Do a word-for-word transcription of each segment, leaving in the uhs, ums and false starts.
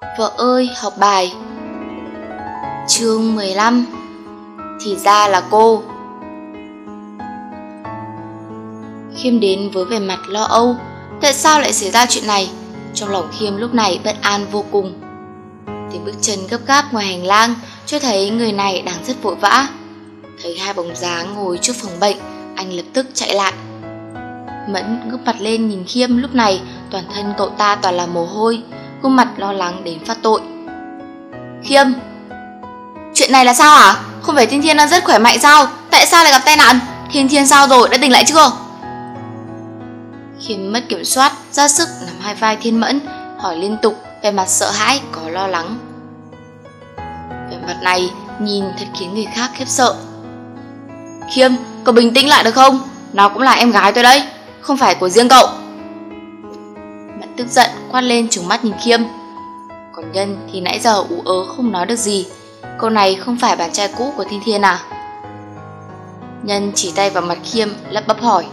Vợ ơi học bài. Chương mười lăm. Thì ra là cô. Khiêm đến với vẻ mặt lo âu. Tại sao lại xảy ra chuyện này? Trong lòng Khiêm lúc này bất an vô cùng. Tiếng bước chân gấp gáp ngoài hành lang cho thấy người này đang rất vội vã. Thấy hai bóng dáng ngồi trước phòng bệnh, anh lập tức chạy lại. Mẫn ngước mặt lên nhìn Khiêm, lúc này toàn thân cậu ta toàn là mồ hôi, gương mặt lo lắng đến phát tội. Khiêm, chuyện này là sao hả? Không phải Thiên Thiên đang rất khỏe mạnh sao? Tại sao lại gặp tai nạn? Thiên Thiên sao rồi, đã tỉnh lại chưa? Khiêm mất kiểm soát, ra sức nắm hai vai Thiên Mẫn, hỏi liên tục, vẻ mặt sợ hãi, có lo lắng. Vẻ mặt này nhìn thật khiến người khác khiếp sợ. Khiêm, cậu bình tĩnh lại được không? Nó cũng là em gái tôi đấy, không phải của riêng cậu. Mẫn tức giận quát lên trừng mắt nhìn Khiêm. Còn Nhân thì nãy giờ ú ớ không nói được gì. Cậu này không phải bạn trai cũ của Thiên Thiên à? Nhân chỉ tay vào mặt Khiêm, lắp bắp hỏi.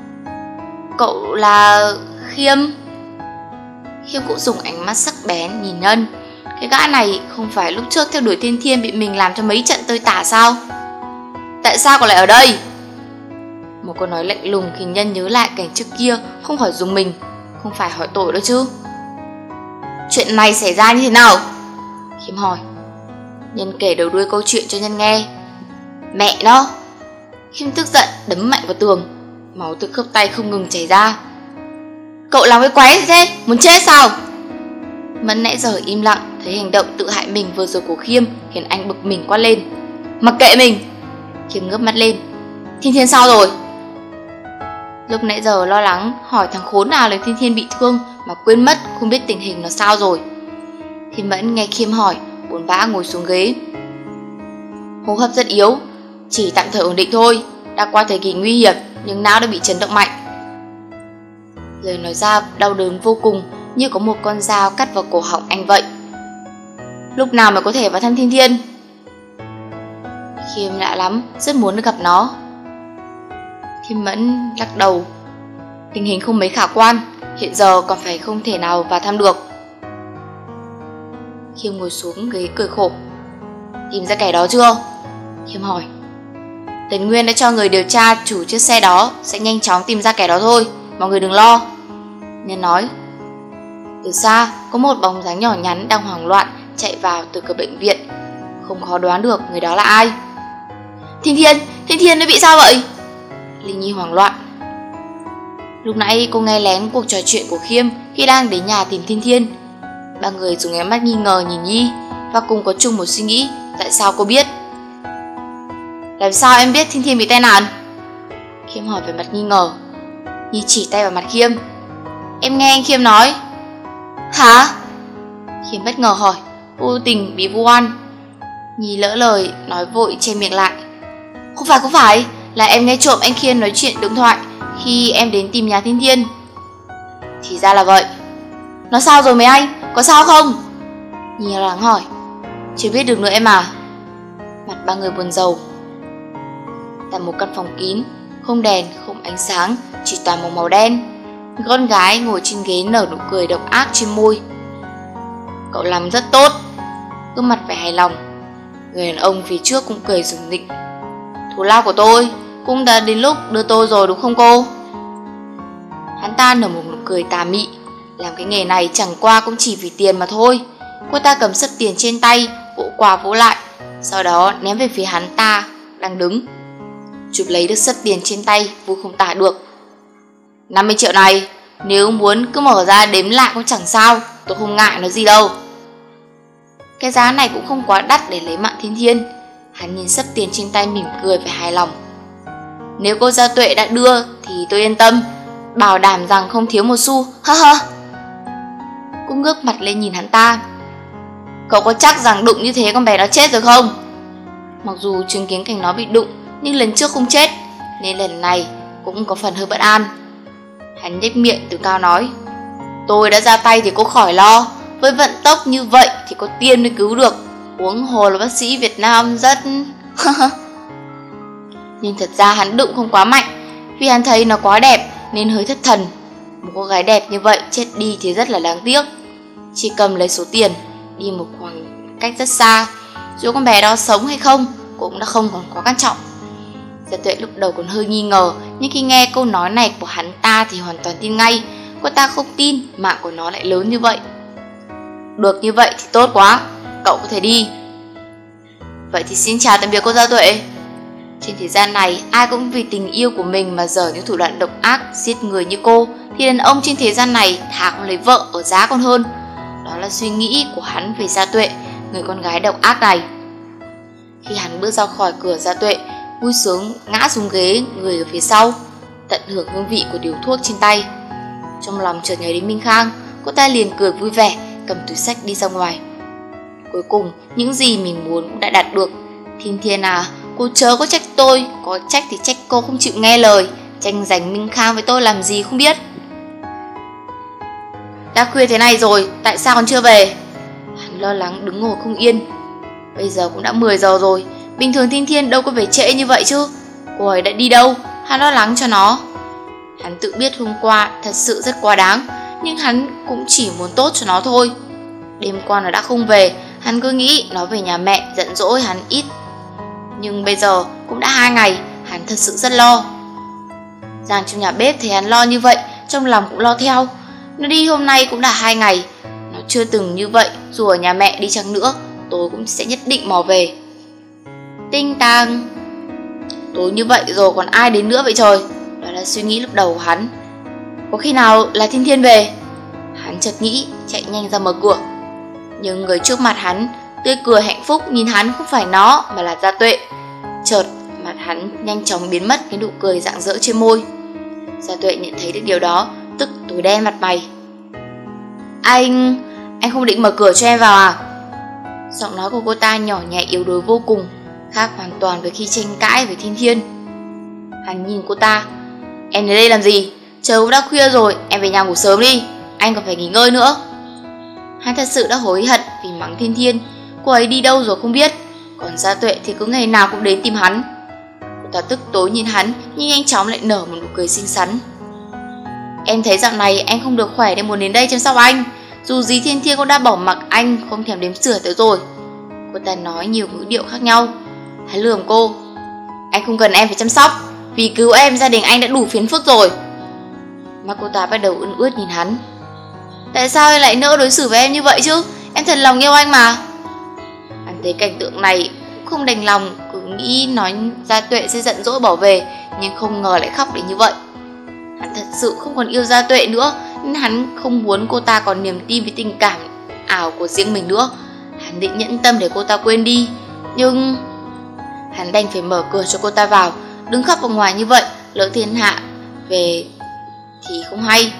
Cậu là Khiêm? Khiêm cũng dùng ánh mắt sắc bén nhìn Nhân. Cái gã này không phải lúc trước theo đuổi Thiên Thiên bị mình làm cho mấy trận tơi tả sao? Tại sao cậu lại ở đây? Một câu nói lạnh lùng khiến Nhân nhớ lại cảnh trước kia, không khỏi dùng mình, không phải hỏi tội đâu chứ. Chuyện này xảy ra như thế nào? Khiêm hỏi. Nhân kể đầu đuôi câu chuyện cho Nhân nghe. Mẹ nó! Khiêm tức giận đấm mạnh vào tường, máu từ khớp tay không ngừng chảy ra. Cậu làm cái quái gì thế? Muốn chết sao? Mẫn nãy giờ im lặng, thấy hành động tự hại mình vừa rồi của Khiêm khiến anh bực mình quát lên. Mặc kệ mình! Khiêm ngước mắt lên. Thiên Thiên sao rồi? Lúc nãy giờ lo lắng hỏi thằng khốn nào là Thiên Thiên bị thương mà quên mất không biết tình hình nó sao rồi. Thiên Mẫn nghe Khiêm hỏi, buồn bã ngồi xuống ghế. Hô hấp rất yếu, chỉ tạm thời ổn định thôi, đã qua thời kỳ nguy hiểm nhưng não đã bị chấn động mạnh. Lời nói ra đau đớn vô cùng, như có một con dao cắt vào cổ họng anh vậy. Lúc nào mới có thể vào thăm Thiên Thiên? Khiêm lạ lắm, rất muốn được gặp nó. Thiên Mẫn lắc đầu. Tình hình không mấy khả quan, hiện giờ còn phải không thể nào vào thăm được. Khiêm ngồi xuống ghế cười khổ. Tìm ra kẻ đó chưa? Khiêm hỏi. Tần Nguyên đã cho người điều tra chủ chiếc xe đó, sẽ nhanh chóng tìm ra kẻ đó thôi, mọi người đừng lo. Nhân nói. Từ xa có một bóng dáng nhỏ nhắn đang hoảng loạn chạy vào từ cửa bệnh viện. Không khó đoán được người đó là ai. Thiên Thiên, Thiên Thiên nó bị sao vậy? Linh Nhi hoảng loạn. Lúc nãy cô nghe lén cuộc trò chuyện của Khiêm khi đang đến nhà tìm Thiên Thiên. Ba người dùng ánh mắt nghi ngờ nhìn Nhi và cùng có chung một suy nghĩ. Tại sao cô biết? Làm sao em biết Thiên Thiên bị tai nạn? Khiêm hỏi về mặt nghi ngờ. Nhi chỉ tay vào mặt Khiêm. Em nghe anh Khiêm nói. Hả? Khiêm bất ngờ hỏi. Vô tình bị vu oan. Nhi lỡ lời nói vội che miệng lại. Không phải không phải, là em nghe trộm anh Khiêm nói chuyện điện thoại khi em đến tìm nhà Thiên Thiên. Thì ra là vậy. Nó sao rồi mấy anh? Có sao không? Nhi lo lắng hỏi. Chưa biết được nữa em à. Mặt ba người buồn rầu. Tại một căn phòng kín, không đèn, không ánh sáng, chỉ toàn một màu đen. Con gái ngồi trên ghế nở nụ cười độc ác trên môi. Cậu làm rất tốt. Gương mặt vẻ hài lòng. Người đàn ông phía trước cũng cười rùng rỉnh. Thù lao của tôi cũng đã đến lúc đưa tôi rồi đúng không cô? Hắn ta nở một nụ cười tà mị. Làm cái nghề này chẳng qua cũng chỉ vì tiền mà thôi. Cô ta cầm sấp tiền trên tay, vỗ qua vỗ lại, sau đó ném về phía hắn ta đang đứng. Chụp lấy được sấp tiền trên tay, vui không tả được. Năm mươi triệu này, nếu muốn cứ mở ra đếm lại cũng chẳng sao, tôi không ngại nói gì đâu. Cái giá này cũng không quá đắt để lấy mạng Thiên Thiên. Hắn nhìn sấp tiền trên tay mỉm cười và hài lòng. Nếu cô Gia Tuệ đã đưa thì tôi yên tâm, bảo đảm rằng không thiếu một xu, ha ha. Cô ngước mặt lên nhìn hắn ta. Cậu có chắc rằng đụng như thế con bé nó chết rồi không? Mặc dù chứng kiến cảnh nó bị đụng, nhưng lần trước không chết, nên lần này cũng có phần hơi bất an. Hắn nhếch miệng từ cao nói. Tôi đã ra tay thì cô khỏi lo, với vận tốc như vậy thì có tiên mới cứu được. Huống hồ là bác sĩ Việt Nam rất... Nhưng thật ra hắn đụng không quá mạnh, vì hắn thấy nó quá đẹp nên hơi thất thần. Một cô gái đẹp như vậy chết đi thì rất là đáng tiếc. Chỉ cầm lấy số tiền, đi một khoảng cách rất xa. Dù con bé đó sống hay không cũng đã không còn quá quan trọng. Gia Tuệ lúc đầu còn hơi nghi ngờ, nhưng khi nghe câu nói này của hắn ta thì hoàn toàn tin ngay. Cô ta không tin mạng của nó lại lớn như vậy. Được như vậy thì tốt quá, cậu có thể đi. Vậy thì xin chào tạm biệt cô Gia Tuệ. Trên thế gian này, ai cũng vì tình yêu của mình mà dở những thủ đoạn độc ác, giết người như cô, thì đàn ông trên thế gian này thà không lấy vợ ở giá còn hơn. Đó là suy nghĩ của hắn về Gia Tuệ, người con gái độc ác này. Khi hắn bước ra khỏi cửa Gia Tuệ, vui sướng ngã xuống ghế, người ở phía sau, tận hưởng hương vị của điếu thuốc trên tay. Trong lòng chợt nhớ đến Minh Khang, cô ta liền cười vui vẻ, cầm túi xách đi ra ngoài. Cuối cùng, những gì mình muốn cũng đã đạt được. Thiên Thiên à, cô chớ có trách tôi, có trách thì trách cô không chịu nghe lời, tranh giành Minh Khang với tôi làm gì không biết. Đã khuya thế này rồi, tại sao còn chưa về? Hắn lo lắng đứng ngồi không yên. Bây giờ cũng đã mười giờ rồi, bình thường Thiên Thiên đâu có về trễ như vậy chứ. Cô ấy đã đi đâu? Hắn lo lắng cho nó. Hắn tự biết hôm qua thật sự rất quá đáng, nhưng hắn cũng chỉ muốn tốt cho nó thôi. Đêm qua nó đã không về, hắn cứ nghĩ nó về nhà mẹ giận dỗi hắn ít. Nhưng bây giờ cũng đã hai ngày, hắn thật sự rất lo. Giang trong nhà bếp thấy hắn lo như vậy, trong lòng cũng lo theo. Nó đi hôm nay cũng đã hai ngày, nó chưa từng như vậy. Dù ở nhà mẹ đi chăng nữa, tôi cũng sẽ nhất định mò về. Tinh tang. Tối như vậy rồi còn ai đến nữa vậy trời? Đó là suy nghĩ lúc đầu của hắn. Có khi nào là Thiên Thiên về? Hắn chợt nghĩ, chạy nhanh ra mở cửa. Nhưng người trước mặt hắn tươi cười hạnh phúc nhìn hắn không phải nó mà là Gia Tuệ. Chợt mặt hắn nhanh chóng biến mất cái nụ cười rạng rỡ trên môi. Gia Tuệ nhận thấy được điều đó, tức tối đen mặt mày. Anh... anh không định mở cửa cho em vào à? Giọng nói của cô ta nhỏ nhẹ yếu đuối vô cùng, khác hoàn toàn với khi tranh cãi với Thiên Thiên. Hắn nhìn cô ta. Em đến đây làm gì? Trời cũng đã khuya rồi, em về nhà ngủ sớm đi, anh còn phải nghỉ ngơi nữa. Hắn thật sự đã hối hận vì mắng Thiên Thiên. Cô ấy đi đâu rồi không biết, còn Gia Tuệ thì cứ ngày nào cũng đến tìm hắn. Cô ta tức tối nhìn hắn, nhưng nhanh chóng lại nở một nụ cười xinh xắn. Em thấy dạo này anh không được khỏe nên muốn đến đây chăm sóc anh. Dù gì Thiên Thiên cũng đã bỏ mặc anh, không thèm đếm xỉa tới rồi. Cô ta nói nhiều ngữ điệu khác nhau. Hắn lườm cô. Anh không cần em phải chăm sóc, vì cứu em gia đình anh đã đủ phiền phức rồi. Mà cô ta bắt đầu ươn ướt nhìn hắn. Tại sao anh lại nỡ đối xử với em như vậy chứ? Em thật lòng yêu anh mà. Anh thấy cảnh tượng này cũng không đành lòng, cứ nghĩ nói Gia Tuệ sẽ giận dỗi bỏ về, nhưng không ngờ lại khóc đến như vậy. Hắn thật sự không còn yêu Gia Tuệ nữa, nên hắn không muốn cô ta còn niềm tin với tình cảm ảo của riêng mình nữa. Hắn định nhẫn tâm để cô ta quên đi, nhưng hắn đành phải mở cửa cho cô ta vào. Đứng khóc ở ngoài như vậy, lỡ thiên hạ về thì không hay.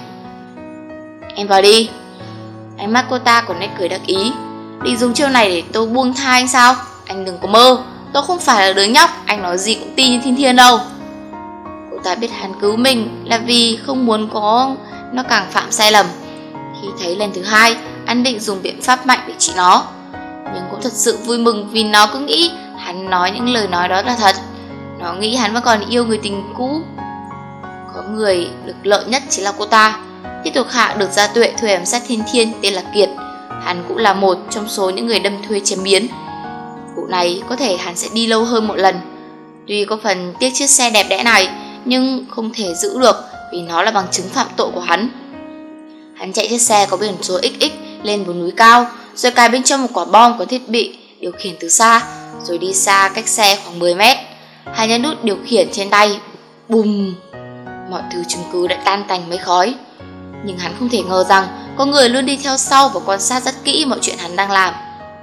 Em vào đi. Ánh mắt cô ta còn nét cười đắc ý. Định dùng chiêu này để tôi buông tha anh sao? Anh đừng có mơ, tôi không phải là đứa nhóc anh nói gì cũng tin như Thiên Thiên đâu. Cô ta biết hắn cứu mình là vì không muốn có nó càng phạm sai lầm. Khi thấy lần thứ hai, anh định dùng biện pháp mạnh để trị nó, nhưng cũng thật sự vui mừng vì nó cứ nghĩ hắn nói những lời nói đó là thật. Nó nghĩ hắn vẫn còn yêu người tình cũ. Có người được lợi nhất chính là cô ta. Tiếp tục hạ được Gia Tuệ thuê ám sát Thiên Thiên tên là Kiệt. Hắn cũng là một trong số những người đâm thuê chém biến. Vụ này có thể hắn sẽ đi lâu hơn một lần. Tuy có phần tiếc chiếc xe đẹp đẽ này, nhưng không thể giữ được vì nó là bằng chứng phạm tội của hắn. Hắn chạy chiếc xe có biển số ích ích lên một núi cao, rồi cài bên trong một quả bom có thiết bị điều khiển từ xa, rồi đi xa cách xe khoảng mười mét. Hắn nhấn nút điều khiển trên tay. Bùm! Mọi thứ chứng cứ đã tan tành mây khói. Nhưng hắn không thể ngờ rằng có người luôn đi theo sau và quan sát rất kỹ mọi chuyện hắn đang làm.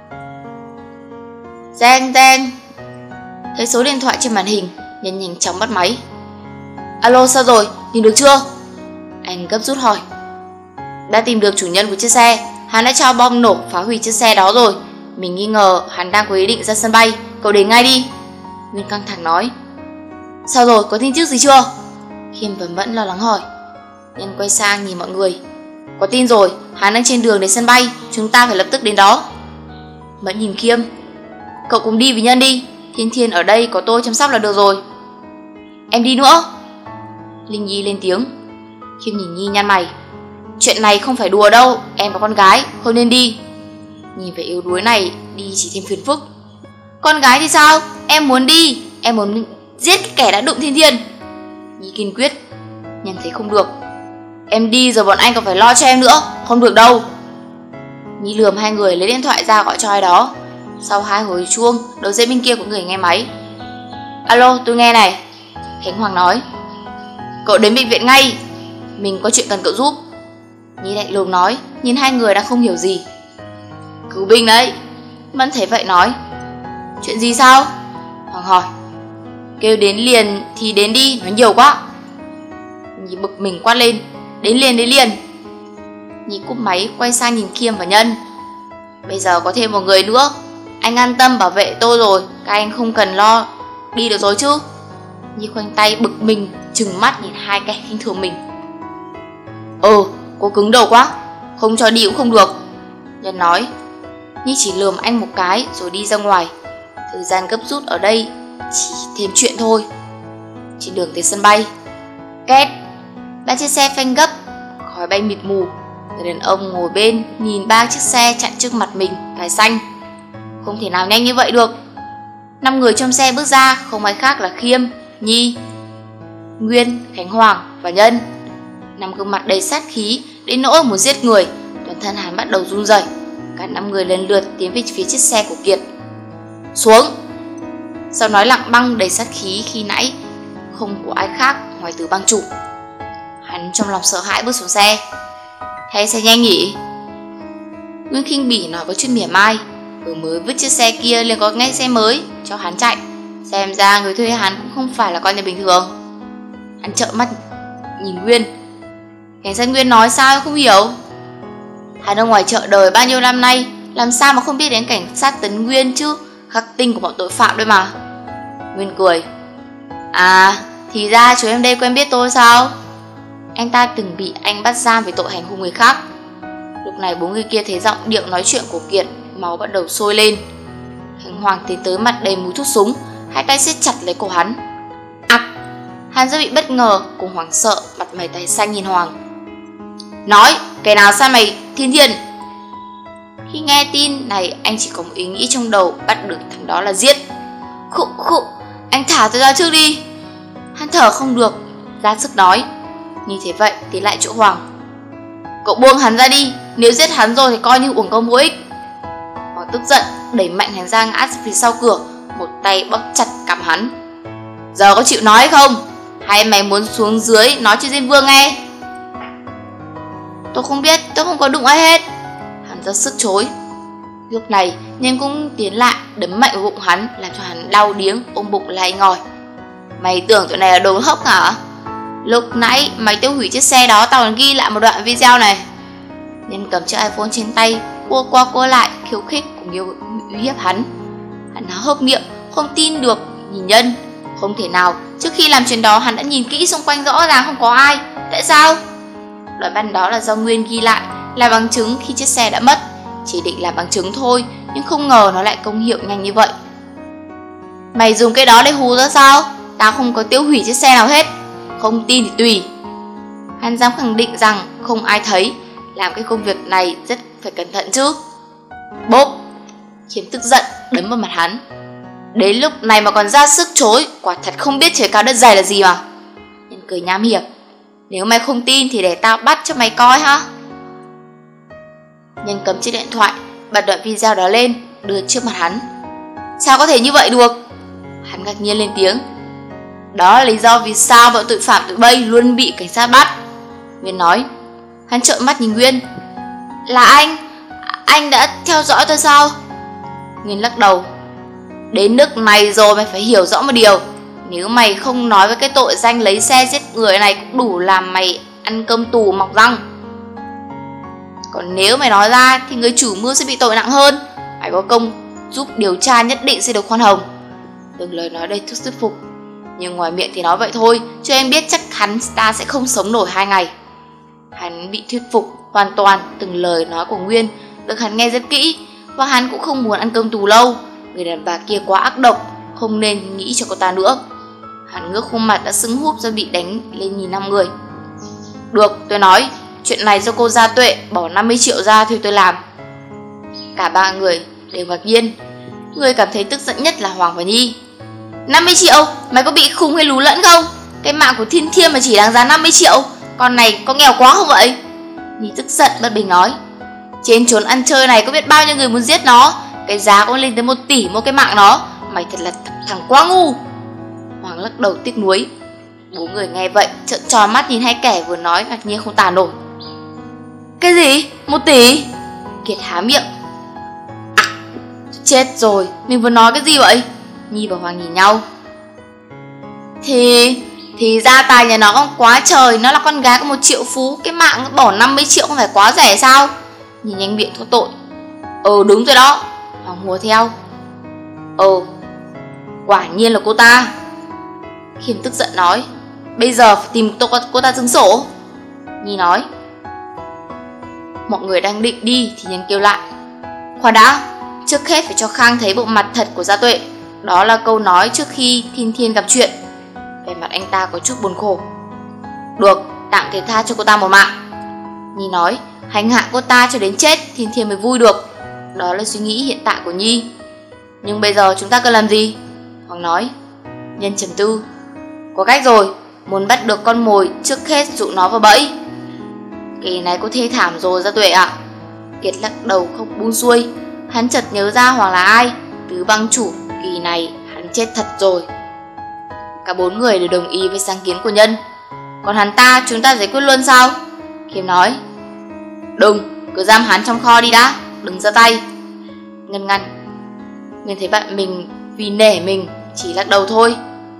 Reng reng. Thấy số điện thoại trên màn hình, Nhân nhanh chóng bắt máy. Alo, sao rồi? Tìm được chưa? Anh gấp rút hỏi. Đã tìm được chủ nhân của chiếc xe. Hắn đã cho bom nổ phá hủy chiếc xe đó rồi. Mình nghi ngờ hắn đang có ý định ra sân bay. Cậu đến ngay đi. Nguyên căng thẳng nói. Sao rồi, có tin tức gì chưa? Khiêm và Mẫn lo lắng hỏi. Nhân quay sang nhìn mọi người. Có tin rồi, hắn đang trên đường đến sân bay, chúng ta phải lập tức đến đó. Mẫn nhìn Khiêm. Cậu cùng đi với Nhân đi, Thiên Thiên ở đây có tôi chăm sóc là được rồi. Em đi nữa. Linh Nhi lên tiếng. Khiêm nhìn Nhi nhăn mày. Chuyện này không phải đùa đâu, em và con gái, không nên đi. Nhìn vẻ yếu đuối này, đi chỉ thêm phiền phức. Con gái thì sao? Em muốn đi, em muốn giết cái kẻ đã đụng Thiên Thiên. Nhi kiên quyết. Nhân thấy không được. Em đi rồi bọn anh còn phải lo cho em nữa, không được đâu. Nhi lườm hai người lấy điện thoại ra gọi cho ai đó. Sau hai hồi chuông, đầu dây bên kia có người nghe máy. Alo, tôi nghe này. Khánh Hoàng nói. Cậu đến bệnh viện ngay, mình có chuyện cần cậu giúp. Nhi lạnh lùng nói, nhìn hai người đang không hiểu gì. Cứu binh đấy. Mẫn thấy vậy nói. Chuyện gì sao? Hoàng hỏi. Kêu đến liền thì đến đi, nói nhiều quá. Nhi bực mình quát lên. Đến liền, đến liền. Nhi cúp máy quay sang nhìn Khiêm và Nhân. Bây giờ có thêm một người nữa, anh an tâm bảo vệ tôi rồi, các anh không cần lo, đi được rồi chứ. Nhi khoanh tay bực mình, trừng mắt nhìn hai kẻ khinh thường mình. Ừ, cô cứng đầu quá, không cho đi cũng không được. Nhân nói. Nhi chỉ lườm anh một cái rồi đi ra ngoài. Thời gian gấp rút ở đây chỉ thêm chuyện thôi. Trên đường tới sân bay, két, ba chiếc xe phanh gấp, khói bay mịt mù. Người đàn ông ngồi bên nhìn ba chiếc xe chặn trước mặt mình, cài xanh. Không thể nào nhanh như vậy được. Năm người trong xe bước ra, không ai khác là Khiêm, Nhi, Nguyên, Khánh Hoàng và Nhân. Năm gương mặt đầy sát khí đến nỗi muốn giết người. Toàn thân hắn bắt đầu run rẩy. Cả năm người lần lượt tiến về phía chiếc xe của Kiệt. Xuống. Sau nói lặng băng đầy sát khí khi nãy không của ai khác ngoài Từ Bang chủ. Hắn trong lòng sợ hãi bước xuống xe. Hay xe nhanh nhỉ? Nguyên khinh bỉ nói với chút mỉa mai. Vừa mới vứt chiếc xe kia liền có ngay xe mới cho hắn chạy. Xem ra người thuê hắn cũng không phải là con nhà bình thường. Hắn trợn mắt nhìn Nguyên. Cảnh sát Nguyên nói sao không hiểu. Hắn ở ngoài chợ đời bao nhiêu năm nay, làm sao mà không biết đến cảnh sát Tấn Nguyên chứ, khắc tinh của bọn tội phạm đấy mà. Nguyên cười. À, thì ra chú em đây quen biết tôi sao? Anh ta từng bị anh bắt giam vì tội hành hung người khác. Lúc này bốn người kia thấy giọng điệu nói chuyện của Kiệt, máu bắt đầu sôi lên. Khánh Hoàng tiến tới mặt đầy mùi thuốc súng, hai tay siết chặt lấy cổ hắn. Ặc! Hắn rất bị bất ngờ, cùng hoảng sợ, mặt mày tái xanh nhìn Hoàng. Nói, kẻ nào sai mày Thiên Thiên? Khi nghe tin này, anh chỉ có một ý nghĩ trong đầu, bắt được thằng đó là giết. Khụ khụ, anh thả tôi ra trước đi. Hắn thở không được, ra sức nói. Như thế vậy tiến lại chỗ Hoàng. Cậu buông hắn ra đi, nếu giết hắn rồi thì coi như uổng công vô ích. Hoàng tức giận, đẩy mạnh hắn ra ngã phía sau cửa, một tay bóp chặt cằm hắn. Giờ có chịu nói hay không? Hay mày muốn xuống dưới nói cho Diên Vương nghe? Tôi không biết, tôi không có đụng ai hết. Hắn ra sức chối. Lúc này Nhân cũng tiến lại, đấm mạnh vào bụng hắn, làm cho hắn đau điếng, ôm bụng lay ngòi. Mày tưởng tụi này là đồ hốc hả? Lúc nãy mày tiêu hủy chiếc xe đó, tao còn ghi lại một đoạn video này. Nhân cầm chiếc iPhone trên tay, cua qua cua lại, khiêu khích cùng yêu uy hiếp hắn. Hắn há hốc miệng, không tin được nhìn Nhân. Không thể nào, trước khi làm chuyện đó hắn đã nhìn kỹ xung quanh rõ ràng không có ai. Tại sao? Đoạn băng đó là do Nguyên ghi lại, là bằng chứng khi chiếc xe đã mất. Chỉ định là bằng chứng thôi, nhưng không ngờ nó lại công hiệu nhanh như vậy. Mày dùng cái đó để hù ra sao? Tao không có tiêu hủy chiếc xe nào hết. Không tin thì tùy. Hắn dám khẳng định rằng không ai thấy. Làm cái công việc này rất phải cẩn thận chứ. Bốp! Khiêm tức giận đấm vào mặt hắn. Đến lúc này mà còn ra sức chối, quả thật không biết trời cao đất dày là gì mà. Nhân cười nham hiểm. Nếu mày không tin thì để tao bắt cho mày coi ha. Nhân cầm chiếc điện thoại, bật đoạn video đó lên, đưa trước mặt hắn. Sao có thể như vậy được? Hắn ngạc nhiên lên tiếng. Đó là lý do vì sao bọn tội phạm tụi bay luôn bị cảnh sát bắt. Nguyên nói. Hắn trợn mắt nhìn Nguyên. Là anh? Anh đã theo dõi tôi sao? Nguyên lắc đầu. Đến nước này rồi mày phải hiểu rõ một điều. Nếu mày không nói với cái tội danh lấy xe giết người này cũng đủ làm mày ăn cơm tù mọc răng. Còn nếu mày nói ra thì người chủ mưu sẽ bị tội nặng hơn. Mày có công giúp điều tra nhất định sẽ được khoan hồng. Từng lời nói đầy thuyết phục, nhưng ngoài miệng thì nói vậy thôi, chứ em biết chắc hắn ta sẽ không sống nổi hai ngày. Hắn bị thuyết phục hoàn toàn, từng lời nói của Nguyên được hắn nghe rất kỹ, và hắn cũng không muốn ăn cơm tù lâu. Người đàn bà kia quá ác độc, không nên nghĩ cho cô ta nữa. Hắn ngước khuôn mặt đã sưng húp do bị đánh lên nhìn năm người. Được, tôi nói, chuyện này do cô Gia Tuệ bỏ năm mươi triệu ra thuê tôi làm. Cả ba người đều ngạc nhiên. Người cảm thấy tức giận nhất là Hoàng và Nhi. năm mươi triệu? Mày có bị khùng hay lú lẫn không? Cái mạng của Thiên Thiên mà chỉ đáng giá năm mươi triệu, con này có nghèo quá không vậy? Nhi tức giận bất bình nói. Trên chốn ăn chơi này có biết bao nhiêu người muốn giết nó, cái giá cũng lên tới một tỷ mua cái mạng nó. Mày thật là thằng quá ngu. Hoàng lắc đầu tiếc nuối. Bốn người nghe vậy trợn tròn mắt nhìn hai kẻ vừa nói ngạc nhiên không tả nổi. Cái gì? Một tỷ? Kiệt há miệng. À, chết rồi, mình vừa nói cái gì vậy? Nhi và Hoàng nhìn nhau. Thì... Thì gia tài nhà nó không quá trời, nó là con gái của một triệu phú, cái mạng bỏ năm mươi triệu không phải quá rẻ sao? Nhìn nhanh miệng thốt tội. Ừ đúng rồi đó. Hoàng hùa theo. Ừ, quả nhiên là cô ta. Khiêm tức giận nói. Bây giờ phải tìm cô ta xứng sổ. Nhi nói. Mọi người đang định đi thì Nhân kêu lại. Khoan đã, trước hết phải cho Khang thấy bộ mặt thật của Gia Tuệ. Đó là câu nói trước khi Thiên Thiên gặp chuyện. Vẻ mặt anh ta có chút buồn khổ. Được, tạm thời tha cho cô ta một mạng. Nhi nói. Hành hạ cô ta cho đến chết Thiên Thiên mới vui được. Đó là suy nghĩ hiện tại của Nhi. Nhưng bây giờ chúng ta cần làm gì? Hoàng nói. Nhân trầm tư. Có cách rồi, muốn bắt được con mồi trước hết dụ nó vào bẫy. Kỳ này có thê thảm rồi Gia Tuệ ạ. À? Kiệt lắc đầu không buông xuôi. Hắn chợt nhớ ra Hoàng là ai. Tứ bang chủ, kỳ này hắn chết thật rồi. Cả bốn người đều đồng ý với sáng kiến của Nhân. Còn hắn ta chúng ta giải quyết luôn sao? Khiêm nói. Đừng, cứ giam hắn trong kho đi đã, đừng ra tay. Ngân ngăn. Nguyên thấy bạn mình vì nể mình chỉ lắc đầu thôi.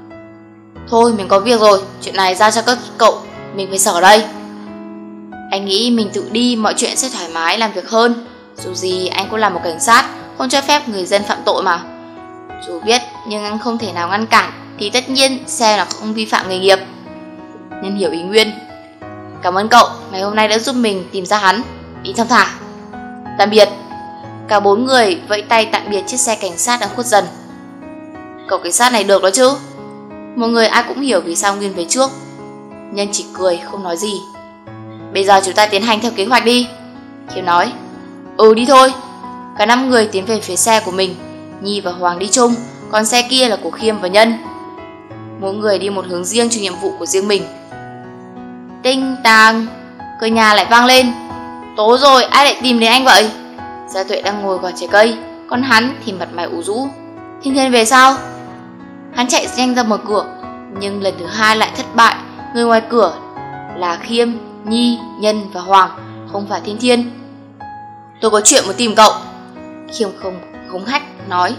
Thôi mình có việc rồi, chuyện này giao cho các cậu, mình phải sở đây. Anh nghĩ mình tự đi mọi chuyện sẽ thoải mái làm việc hơn. Dù gì anh cũng là một cảnh sát, không cho phép người dân phạm tội mà. Dù biết nhưng anh không thể nào ngăn cản thì tất nhiên xe là không vi phạm nghề nghiệp. Nhân hiểu ý Nguyên. Cảm ơn cậu, ngày hôm nay đã giúp mình tìm ra hắn. Đi thong thả. Tạm biệt. Cả bốn người vẫy tay tạm biệt chiếc xe cảnh sát đang khuất dần. Cậu cảnh sát này được đó chứ? Mọi người ai cũng hiểu vì sao Nguyên về trước. Nhân chỉ cười không nói gì. Bây giờ chúng ta tiến hành theo kế hoạch đi. Khiêm nói. Ừ đi thôi. Cả năm người tiến về phía xe của mình. Nhi và Hoàng đi chung, còn xe kia là của Khiêm và Nhân. Mỗi người đi một hướng riêng cho nhiệm vụ của riêng mình. Tinh tàng, cửa nhà lại vang lên. Tối rồi, ai lại tìm đến anh vậy? Gia Tuệ đang ngồi gọt trái cây, còn hắn thì mặt mày ủ rũ. Thiên Thiên về sao? Hắn chạy nhanh ra mở cửa, nhưng lần thứ hai lại thất bại. Người ngoài cửa là Khiêm, Nhi, Nhân và Hoàng, không phải Thiên Thiên. Tôi có chuyện muốn tìm cậu. Khiêm không hống hách nói.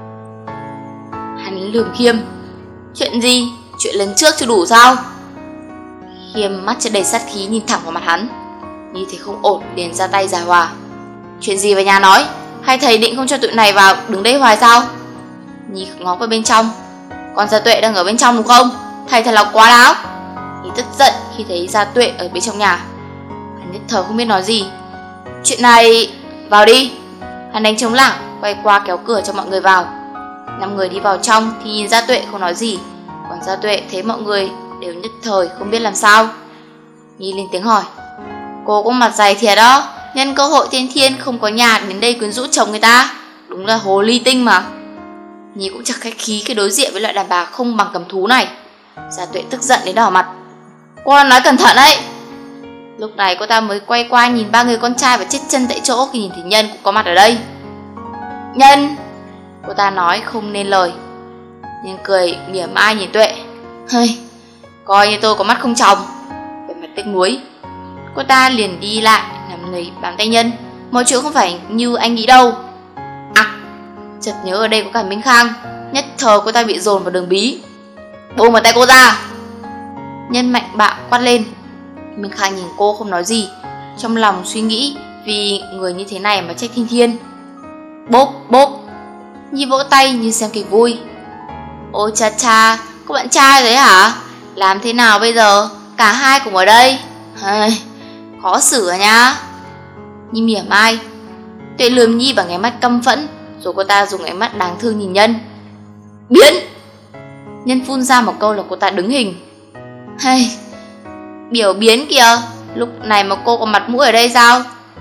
Hắn lườm Khiêm. Chuyện gì? Chuyện lần trước chưa đủ sao? Khiêm mắt chứa đầy sát khí nhìn thẳng vào mặt hắn. Nhi thấy không ổn liền ra tay giảng hòa. Chuyện gì vào nhà nói? Hay thầy định không cho tụi này vào đứng đây hoài sao? Nhi ngó vào bên trong. Con Gia Tuệ đang ở bên trong đúng không? Thầy thật là quá láo. Nhi tức giận khi thấy Gia Tuệ ở bên trong nhà. Hắn nhất thời không biết nói gì. Chuyện này... Vào đi. Hắn đánh trống lảng, quay qua kéo cửa cho mọi người vào. Năm người đi vào trong thì nhìn Gia Tuệ không nói gì. Còn Gia Tuệ thấy mọi người đều nhất thời không biết làm sao. Nhi lên tiếng hỏi. Cô có mặt dày thiệt đó. Nhân cơ hội Thiên Thiên không có nhà đến đây quyến rũ chồng người ta. Đúng là hồ ly tinh mà. Nhi cũng chẳng khách khí khi đối diện với loại đàn bà không bằng cầm thú này. Gia Tuệ tức giận đến đỏ mặt. Cô nói cẩn thận đấy. Lúc này cô ta mới quay qua nhìn ba người con trai và chết chân tại chỗ khi nhìn thấy Nhân cũng có mặt ở đây. Nhân, cô ta nói không nên lời. Nhân cười mỉa mai nhìn Tuệ. Hơi, coi như tôi có mắt không tròng. Về mặt tiếc nuối. Cô ta liền đi lại nằm người bám tay Nhân. Mọi chuyện không phải như anh nghĩ đâu. À, chợt nhớ ở đây có cả Minh Khang. Nhất thời cô ta bị dồn vào đường bí. Buông vào tay cô ra. Nhân mạnh bạo quát lên. Minh Khang nhìn cô không nói gì, trong lòng suy nghĩ vì người như thế này mà trách Thiên Thiên. Bốp bốp. Nhi vỗ tay như xem kịch vui. Ôi cha cha, có bạn trai đấy hả? Làm thế nào bây giờ? Cả hai cùng ở đây. Hơi, khó xử à nha. Nhi mỉa mai. Tuệ lườm Nhi bằng ánh mắt căm phẫn, rồi cô ta dùng ánh mắt đáng thương nhìn Nhân. Biến. Nhân phun ra một câu là cô ta đứng hình. Hay, biểu biến kìa. Lúc này mà cô có mặt mũi ở đây sao?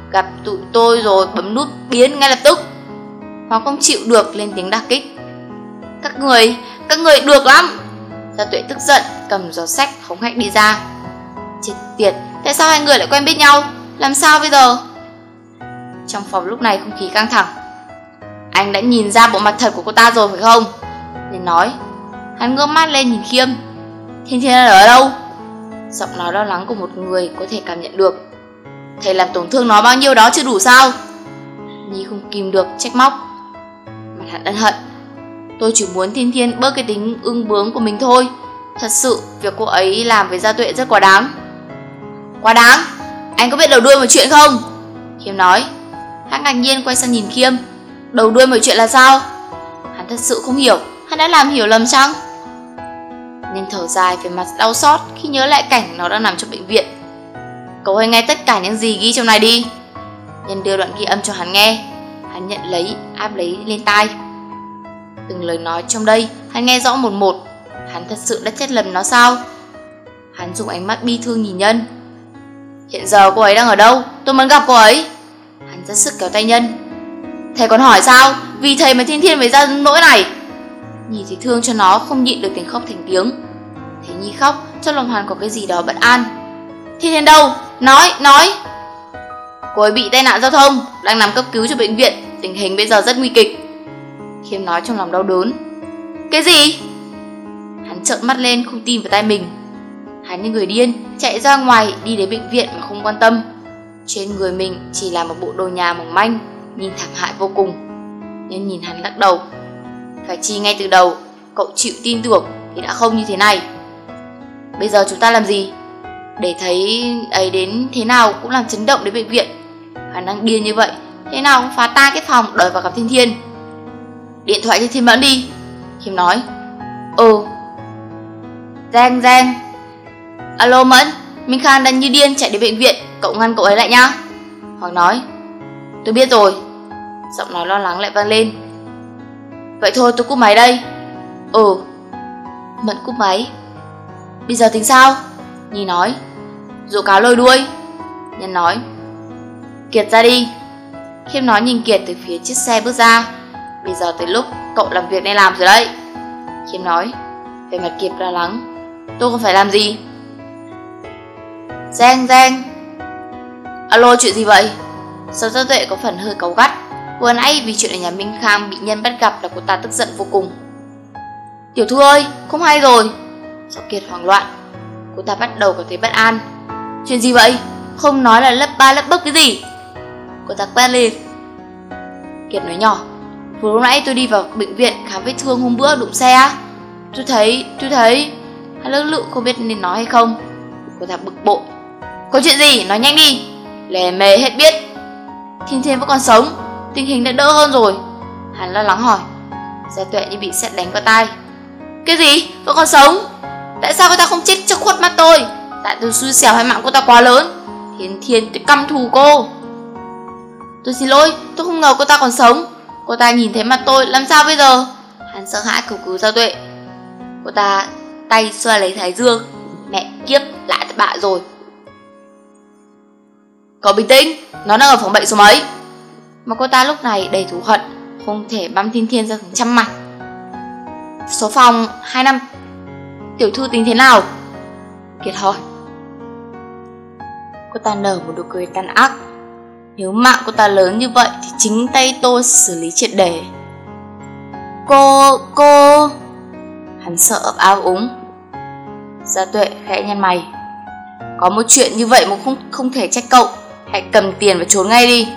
Gặp tụi tôi rồi bấm nút biến ngay lập tức. Hoàng không chịu được lên tiếng đả kích. Các người, các người được lắm. Gia Tuệ tức giận cầm giỏ sách hống hách đi ra. Chết tiệt, tại sao hai người lại quen biết nhau? Làm sao bây giờ? Trong phòng lúc này không khí căng thẳng. Anh đã nhìn ra bộ mặt thật của cô ta rồi phải không? Nên nói. Hắn ngước mắt lên nhìn Khiêm. Thiên Thiên ở đâu? Giọng nói lo lắng của một người có thể cảm nhận được. Thầy làm tổn thương nó bao nhiêu đó chưa đủ sao? Nhi không kìm được trách móc. Mặt hắn ân hận. Tôi chỉ muốn Thiên Thiên bớt cái tính ương bướng của mình thôi. Thật sự việc cô ấy làm với Gia Tuệ rất quá đáng. Quá đáng? Anh có biết đầu đuôi một chuyện không? Khiêm nói. Hắn ngạc nhiên quay sang nhìn Khiêm. Đầu đuôi một chuyện là sao? Hắn thật sự không hiểu. Hắn đã làm hiểu lầm chăng? Nên thở dài về mặt đau xót khi nhớ lại cảnh nó đang nằm trong bệnh viện. Cậu hãy nghe tất cả những gì ghi trong này đi. Nhân đưa đoạn ghi âm cho hắn nghe. Hắn nhận lấy, áp lấy lên tai. Từng lời nói trong đây hắn nghe rõ một một. Hắn thật sự đã chết lầm nó sao? Hắn dùng ánh mắt bi thương nhìn Nhân. Hiện giờ cô ấy đang ở đâu? Tôi muốn gặp cô ấy. Hắn rất sức kéo tay Nhân. Thầy còn hỏi sao? Vì thầy mà Thiên Thiên mới ra nỗi này. Nhi thì thương cho nó không nhịn được tiếng khóc thành tiếng. Thấy Nhi khóc, trong lòng hắn có cái gì đó bất an. Thiên Thiên đâu? Nói, nói. Cô ấy bị tai nạn giao thông, đang nằm cấp cứu cho bệnh viện. Tình hình bây giờ rất nguy kịch. Khiêm nói trong lòng đau đớn. Cái gì? Hắn trợn mắt lên không tin vào tai mình. Hắn như người điên chạy ra ngoài đi đến bệnh viện mà không quan tâm. Trên người mình chỉ là một bộ đồ nhà mỏng manh, nhìn thảm hại vô cùng. Nên nhìn hắn lắc đầu. Phải chi ngay từ đầu cậu chịu tin tưởng thì đã không như thế này. Bây giờ chúng ta làm gì? Để thấy ấy đến thế nào cũng làm chấn động đến bệnh viện. Hắn đang điên như vậy, thế nào cũng phá tan cái phòng đòi vào gặp Thiên Thiên. Điện thoại cho Thiên Mẫn đi. Khiêm nói. Ừ. Giang Giang. Alo Mẫn, Minh Khan đang như điên chạy đến bệnh viện, cậu ngăn cậu ấy lại nhá. Hoàng nói. Tôi biết rồi. Giọng nói lo lắng lại vang lên. Vậy thôi tôi cúp máy đây. Ừ. Mẫn cúp máy. Bây giờ tính sao? Nhi nói. Dụ cáo lôi đuôi. Nhân nói. Kiệt ra đi. Khiêm nói nhìn Kiệt từ phía chiếc xe bước ra. Bây giờ tới lúc cậu làm việc nên làm rồi đấy. Khiêm nói. Về mặt Kiệt lo lắng. Tôi không phải làm gì. Giang Giang. Alo, chuyện gì vậy? Sao Gia Tuệ có phần hơi cáu gắt. Vừa nãy vì chuyện ở nhà Minh Khang bị Nhân bắt gặp là cô ta tức giận vô cùng. Tiểu Thư ơi, không hay rồi. Giọng Kiệt hoảng loạn. Cô ta bắt đầu có thấy bất an. Chuyện gì vậy? Không nói là lấp ba lấp bấp cái gì? Cô ta quét lên. Kiệt nói nhỏ. Vừa lúc nãy tôi đi vào bệnh viện khám vết thương hôm bữa đụng xe á. Tôi thấy, tôi thấy. Hắn lưỡng lự không biết nên nói hay không. Cô ta bực bội. Có chuyện gì? Nói nhanh đi. Lề mề hết biết. Thiên Thiên vẫn còn sống. Tình hình đã đỡ hơn rồi. Hắn lo lắng hỏi. Gia Tuệ như bị sét đánh vào tai. Cái gì? Vẫn còn sống? Tại sao cô ta không chết trước khuất mắt tôi? Tại tôi xui xẻo hay mạng cô ta quá lớn? Thiên Thiên, tôi căm thù cô. Tôi xin lỗi, tôi không ngờ cô ta còn sống. Cô ta nhìn thấy mặt tôi, làm sao bây giờ? Hắn sợ hãi cầu cứu Gia Tuệ. Cô ta tay xoa lấy thái dương. Mẹ kiếp, lại thất bại rồi. Cậu bình tĩnh, nó đang ở phòng bệnh số mấy? Mà cô ta lúc này đầy thù hận, không thể băm Thiên Thiên ra thành trăm mặt. Số phòng hai năm. Tiểu Thư tính thế nào? Kiệt hỏi. Cô ta nở một nụ cười tàn ác. Nếu mạng cô ta lớn như vậy thì chính tay tôi xử lý triệt để. Cô, cô... Hắn sợ ấp áo úng. Gia Tuệ khẽ nhăn mày. Có một chuyện như vậy mà không, không thể trách cậu. Hãy cầm tiền và trốn ngay đi.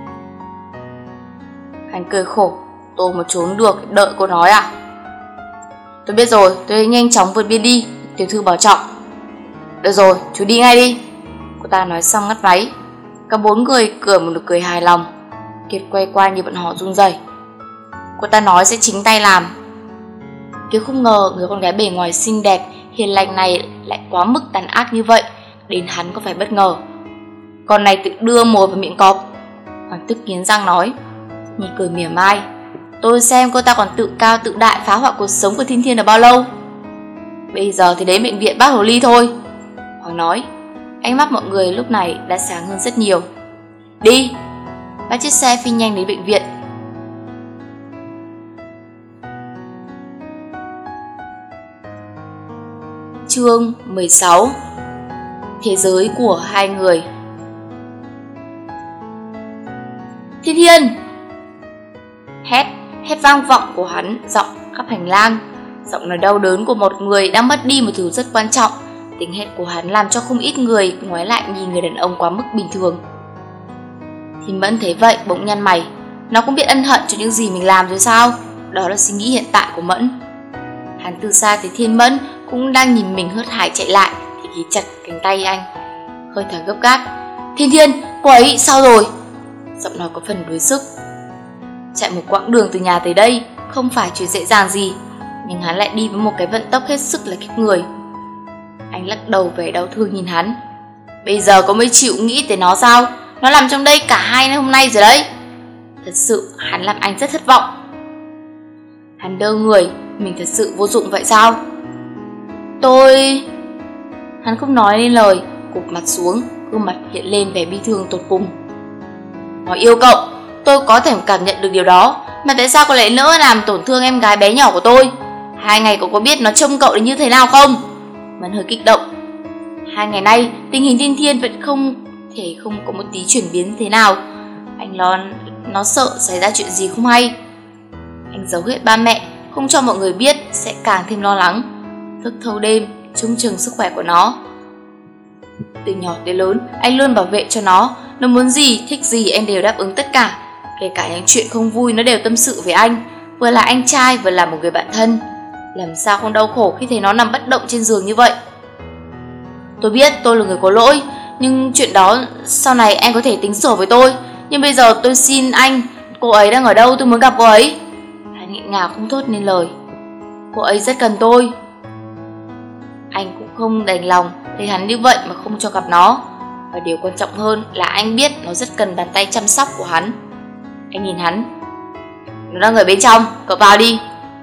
Hắn cười khổ. Tôi mà trốn được, đợi cô nói à? Tôi biết rồi, tôi nhanh chóng vượt biên đi. Tiểu Thư bảo trọng. Được rồi, chú đi ngay đi. Cô ta nói xong ngắt váy. Cả bốn người cười một nụ cười hài lòng. Kiệt quay qua như bọn họ run rẩy. Cô ta nói sẽ chính tay làm. Kiệt không ngờ người con gái bề ngoài xinh đẹp hiền lành này lại quá mức tàn ác như vậy, đến hắn có phải bất ngờ. Con này tự đưa mồi vào miệng cọp. Hoàng tức nghiến răng nói. Nhi cười mỉa mai. Tôi xem cô ta còn tự cao tự đại phá hoại cuộc sống của Thiên Thiên được bao lâu. Bây giờ thì đến bệnh viện bắt hồ ly thôi. Hoàng nói. Ánh mắt mọi người lúc này đã sáng hơn rất nhiều. Đi. Bắt chiếc xe phi nhanh đến bệnh viện. Chương mười sáu. Thế giới của hai người. Thiên Thiên! Hét, hét vang vọng của hắn, giọng khắp hành lang. Giọng nói đau đớn của một người đang mất đi một thứ rất quan trọng. Tiếng hét của hắn làm cho không ít người ngoái lại nhìn người đàn ông quá mức bình thường. Thiên Mẫn thấy vậy bỗng nhăn mày. Nó cũng biết ân hận cho những gì mình làm rồi sao? Đó là suy nghĩ hiện tại của Mẫn. Hắn từ xa thấy Thiên Mẫn cũng đang nhìn mình hớt hải chạy lại thì ghì chặt cánh tay anh, hơi thở gấp gáp. Thiên Thiên, cô ấy sao rồi? Giọng nói có phần đuối sức. Chạy một quãng đường từ nhà tới đây không phải chuyện dễ dàng gì, nhưng hắn lại đi với một cái vận tốc hết sức là khiếp người. Anh lắc đầu vẻ đau thương nhìn hắn. Bây giờ có mới chịu nghĩ tới nó sao? Nó nằm trong đây cả hai hôm nay rồi đấy. Thật sự hắn làm anh rất thất vọng. Hắn đơ người. Mình thật sự vô dụng vậy sao? Tôi... Hắn không nói nên lời, cụp mặt xuống, gương mặt hiện lên vẻ bi thương tột cùng. Nó yêu cậu, tôi có thể cảm nhận được điều đó, mà tại sao cậu lại nỡ làm tổn thương em gái bé nhỏ của tôi? Hai ngày cậu có biết nó trông cậu đến như thế nào không? Mẫn hơi kích động. Hai ngày nay tình hình Thiên Thiên vẫn không thể không có một tí chuyển biến thế nào. Anh lo nó sợ xảy ra chuyện gì không hay. Anh giấu hết ba mẹ, không cho mọi người biết sẽ càng thêm lo lắng. Thức thâu đêm trông chừng sức khỏe của nó. Từ nhỏ tới lớn anh luôn bảo vệ cho nó. Nó muốn gì, thích gì anh đều đáp ứng tất cả. Kể cả những chuyện không vui nó đều tâm sự với anh. Vừa là anh trai vừa là một người bạn thân. Làm sao không đau khổ khi thấy nó nằm bất động trên giường như vậy? Tôi biết tôi là người có lỗi, nhưng chuyện đó sau này anh có thể tính sổ với tôi. Nhưng bây giờ tôi xin anh, cô ấy đang ở đâu, tôi muốn gặp cô ấy. Hắn nghẹn ngào không thốt nên lời. Cô ấy rất cần tôi. Anh cũng không đành lòng thấy hắn như vậy mà không cho gặp nó. Và điều quan trọng hơn là anh biết nó rất cần bàn tay chăm sóc của hắn. Anh nhìn hắn. Nó đang ở bên trong, cậu vào đi.